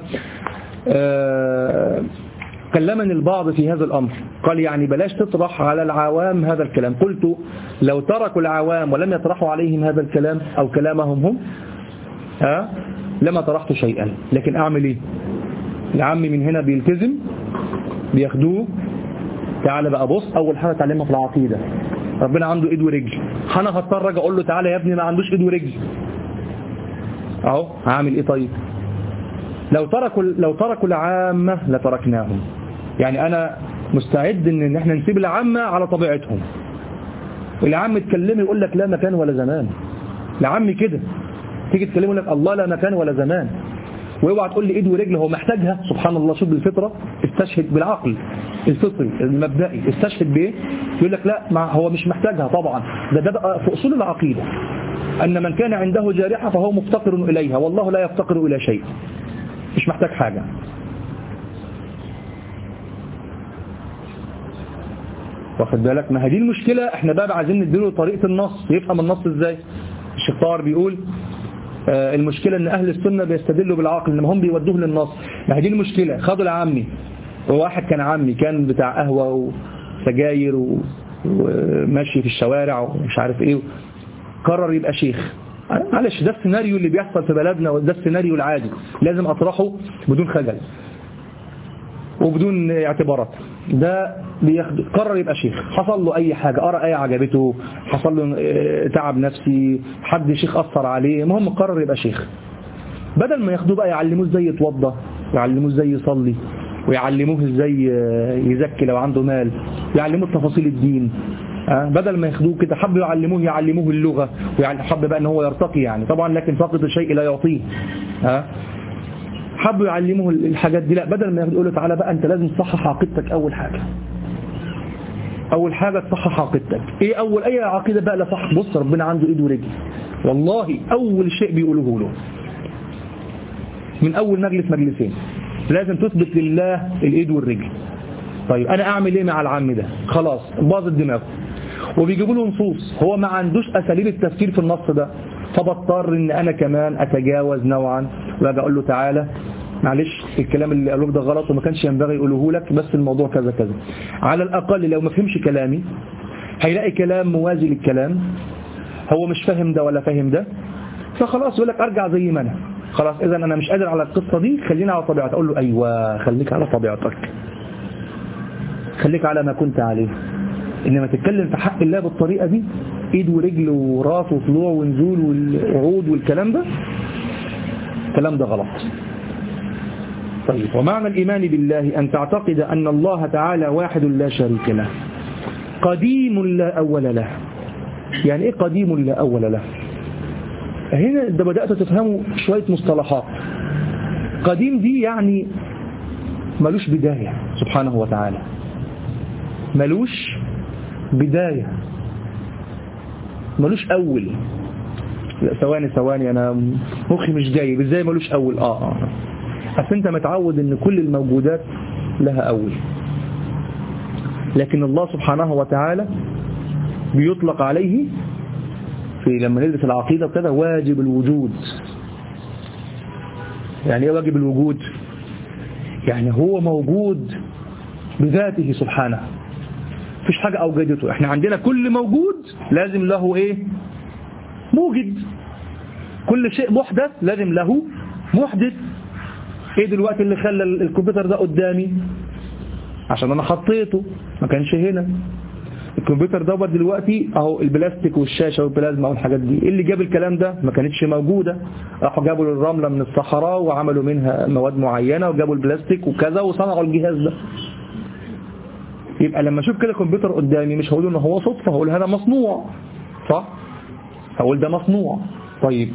كلمني البعض في هذا الأمر، قال يعني بلاش تطرح على العوام هذا الكلام. قلت لو تركوا العوام ولم يطرحوا عليهم هذا الكلام أو كلامهم هم ها لما طرحت شيئا، لكن أعمل إيه؟ العم من هنا بيلتزم، بياخدوه، تعالى بقى بص، أول حاجة تعلمها في العقيدة ربنا عنده إيد ورجل، أنا هضطر أجي أقول له تعالى يا ابني ما عندوش إيد ورجل، أهو هعمل إيه طيب؟ لو تركوا لو تركوا العامة لتركناهم، يعني أنا مستعد إن إحنا نسيب العامة على طبيعتهم. العام يتكلم يقول لك لا مكان ولا زمان، العام كده تيجي تكلمه يقول لك الله لا مكان ولا زمان، واوعى تقول لي ايد ورجل هو محتاجها، سبحان الله. شوف بالفطرة، استشهد بالعقل الفطري المبدئي، استشهد بايه؟ يقول لك لا ما هو مش محتاجها طبعا، ده ده بقى في اصول العقيدة ان من كان عنده جارحة فهو مفتقر اليها، والله لا يفتقر الى شيء، مش محتاج حاجة. واخد بالك؟ ما هذه المشكلة، احنا بقى عايزين نديله طريقة النص، يفهم النص ازاي. الشيخ طاهر بيقول آه المشكلة ان اهل السنة بيستدلوا بالعقل انما هم بيودوه للنص. ما هذه المشكلة، خدوا العامي، وواحد كان عامي كان بتاع قهوة وسجاير وماشي في الشوارع ومش عارف ايه، قرر يبقى شيخ. معلش ده السيناريو اللي بيحصل في بلدنا، وده السيناريو العادي، لازم اطرحه بدون خجل وبدون اعتبارات. ده بياخد قرر يبقى شيخ، حصل له اي حاجة، قرأ ايه عجبته، حصل له تعب نفسي، حد شيخ اثر عليه، المهم قرر يبقى شيخ. بدل ما ياخدوه بقى يعلموه ازاي يتوضى، ويعلموه ازاي يصلي، ويعلموه ازاي يزكي لو عنده مال، يعلموه تفاصيل الدين، بدل ما ياخدوه كده حبوا يعلموه يعلموه اللغة، وحب بقى ان هو يرتقي يعني طبعا، لكن فقد الشيء لا يعطيه، ها حبوا يعلموه الحاجات دي، لا بدل ما يقولوا تعالى بقى انت لازم تصحح عقيدتك. اول حاجة اول حاجة تصحح عقيدتك. ايه اول اي عقيدة بقى لا صح؟ بص ربنا عنده ايد ورجل، والله اول شيء بيقولوه له من اول مجلس مجلسين لازم تثبت لله الايد والرجل. طيب انا اعمل ايه مع العم ده؟ خلاص باظت دماغه، وبيجيبوا له نصوص، هو ما عندوش اساليب التفكير في النص ده، فبضطر ان انا كمان اتجاوز نوعا واجي اقول له تعالى معلش الكلام اللي قالوه ده غلط وما كانش ينبغي يقوله لك، بس الموضوع كذا كذا. على الاقل لو ما فهمش كلامي هيلاقي كلام موازي للكلام، هو مش فاهم ده ولا فاهم ده، فخلاص يقول لك ارجع زي ما انا، خلاص اذا انا مش قادر على القصه دي، خلينا على طبيعتي. اقول له ايوه خليك على طبيعتك، خليك على ما كنت عليه، انما تتكلم في حق الله بالطريقه دي، ايد ورجل وراس وطلوع ونزول والعود والكلام ده، الكلام ده غلط. طيب ومعنى الإيمان بالله أن تعتقد أن الله تعالى واحد لا شريك له، قديم لا أول له. يعني إيه قديم لا أول له؟ هنا ده بدأت تفهموا شوية مصطلحات. قديم دي يعني ملوش بداية سبحانه وتعالى، ملوش بداية، ملوش أول. لا ثواني ثواني أنا مخي مش جايب إزاي ملوش أول. آه آه أصل أنت متعود أن كل الموجودات لها أول، لكن الله سبحانه وتعالى بيطلق عليه في لما ندرس العقيدة كده واجب الوجود. يعني ايه واجب الوجود؟ يعني هو موجود بذاته سبحانه، مفيش حاجة أوجدته. احنا عندنا كل موجود لازم له ايه؟ موجد. كل شيء محدث لازم له محدث. ايه دلوقتي اللي خلى الكمبيوتر ده قدامي؟ عشان انا حطيته، ما كانش هنا. الكمبيوتر ده دلوقتي اهو البلاستيك والشاشة والبلازما والحاجات دي، ايه اللي جاب الكلام ده؟ ما كانتش موجودة. راحوا جابوا الرملة من الصحراء وعملوا منها مواد معينة وجابوا البلاستيك وكذا وصنعوا الجهاز ده. يبقى لما اشوف كده كمبيوتر قدامي مش هقول انه هو صدفة، هقول هذا مصنوع، صح؟ هقول ده مصنوع. طيب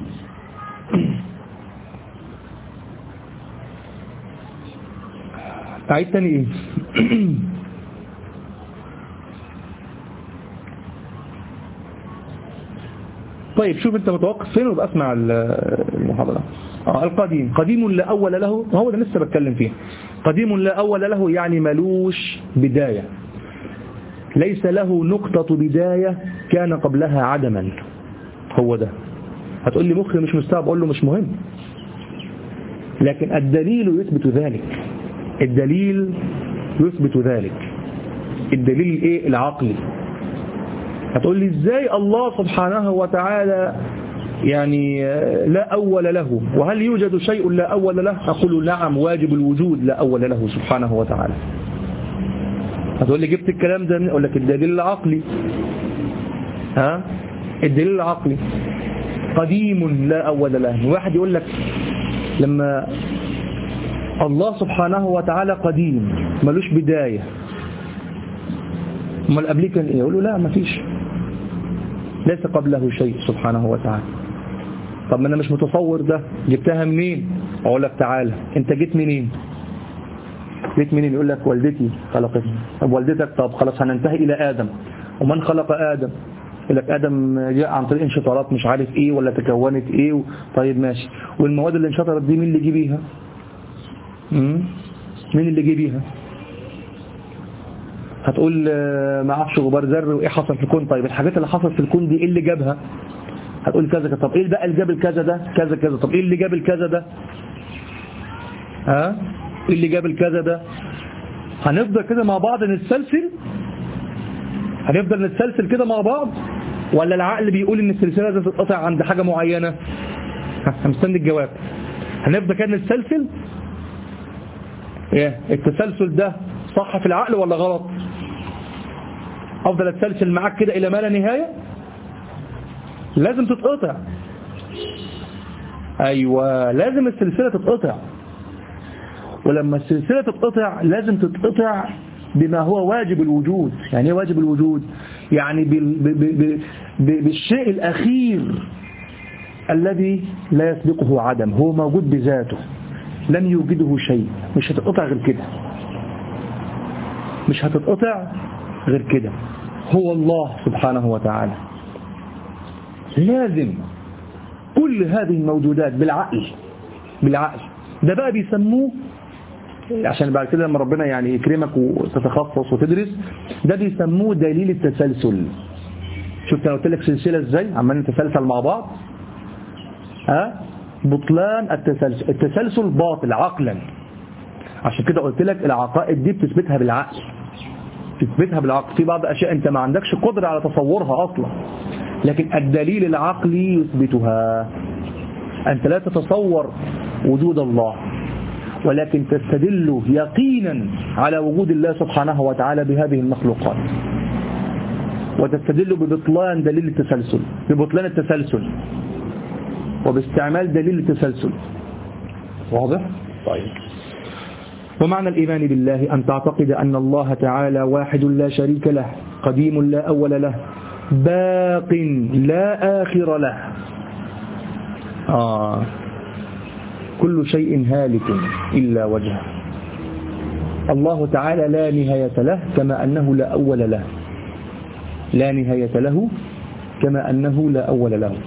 أعيد تاني إيه؟ طيب شوف أنت متوقف فين وبقى أسمع المحاضرة. آه القديم قديم لا أول له، هو ده لسه بتكلم فيه. قديم لا أول له يعني ملوش بداية، ليس له نقطة بداية كان قبلها عدما. هو ده. هتقول لي مخي مش مستوعب، أقول له مش مهم، لكن الدليل يثبت ذلك. الدليل يثبت ذلك. الدليل ايه؟ العقلي. هتقول لي ازاي الله سبحانه وتعالى يعني لا أول له، وهل يوجد شيء لا أول له؟ أقول نعم، واجب الوجود لا أول له سبحانه وتعالى. هتقول لي جبت الكلام ده؟ أقول لك الدليل العقلي. ها؟ الدليل العقلي قديم لا أول له. واحد يقول لك لما الله سبحانه وتعالى قديم ملوش بداية، امال قبليه كان ايه؟ يقول له لا مفيش، ليس قبله شيء سبحانه وتعالى. طب ما انا مش متصور ده، جبتها منين؟ اقول لك تعالى، انت جيت منين؟ جيت منين؟ يقول لك والدتي خلقتني. طب والدتك؟ طب خلاص هننتهي الى ادم. ومن خلق ادم؟ يقول لك ادم جاء عن طريق انشطارات مش عارف ايه ولا تكونت ايه و... طيب ماشي، والمواد اللي انشطرت دي مين اللي جه بيها؟ مين اللي جه بيها؟ هتقول ما اعرفش غبار ذري وايه حصل في الكون. طيب الحاجات اللي حصلت في الكون دي ايه اللي جابها؟ هتقول كذا كذا. طب ايه بقى اللي جاب الكذا ده؟ كذا كذا. طب ايه اللي جاب الكذا ده؟ ها؟ ايه اللي جاب الكذا ده؟ هنفضل كده مع بعض نتسلسل؟ هنفضل نتسلسل كده مع بعض؟ ولا العقل بيقول ان السلسله لازم تتقطع عند حاجه معينه؟ مستني الجواب. هنفضل كده نتسلسل؟ ايه التسلسل ده صح في العقل ولا غلط؟ افضل اتسلسل معاك كده الى ما لا نهايه؟ لازم تتقطع. ايوه لازم السلسله تتقطع. ولما السلسله تتقطع لازم تتقطع بما هو واجب الوجود. يعني ايه واجب الوجود؟ يعني بالشيء الاخير الذي لا يسبقه عدم، هو موجود بذاته لم يوجده شيء. مش هتتقطع غير كده، مش هتتقطع غير كده. هو الله سبحانه وتعالى. لازم كل هذه الموجودات بالعقل، بالعقل ده بقى بيسموه، عشان بعد كده لما ربنا يعني يكرمك وتتخصص وتدرس، ده بيسموه دليل التسلسل. شفت انا قلت لك سلسله ازاي عمالين نتسلسل مع بعض؟ ها؟ بطلان التسلسل. التسلسل باطل عقلا. عشان كده قلت لك العقائد دي بتثبتها بالعقل، تثبتها بالعقل. في بعض الاشياء انت ما عندكش قدرة على تصورها اصلا، لكن الدليل العقلي يثبتها. انت لا تتصور وجود الله، ولكن تستدل يقينا على وجود الله سبحانه وتعالى بهذه المخلوقات، وتستدل ببطلان دليل التسلسل، ببطلان التسلسل وباستعمال دليل التسلسل. واضح؟ طيب. ومعنى الإيمان بالله أن تعتقد أن الله تعالى واحد لا شريك له، قديم لا أول له، باق لا آخر له. آه. كل شيء هالك إلا وجهه. الله تعالى لا نهاية له كما أنه لا أول له، لا نهاية له كما أنه لا أول له.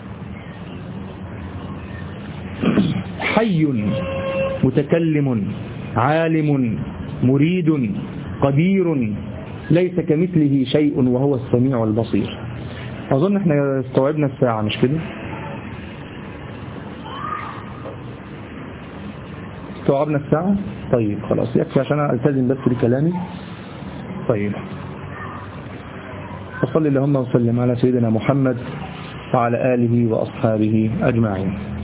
حي متكلم عالم مريد قدير ليس كمثله شيء وهو السميع البصير. أظن احنا استوعبنا الساعة مش كده؟ استوعبنا الساعة؟ طيب خلاص يكفي عشان ألتزم بس بكلامي. طيب وصلي اللهم وسلم على سيدنا محمد وعلى آله وأصحابه أجمعين.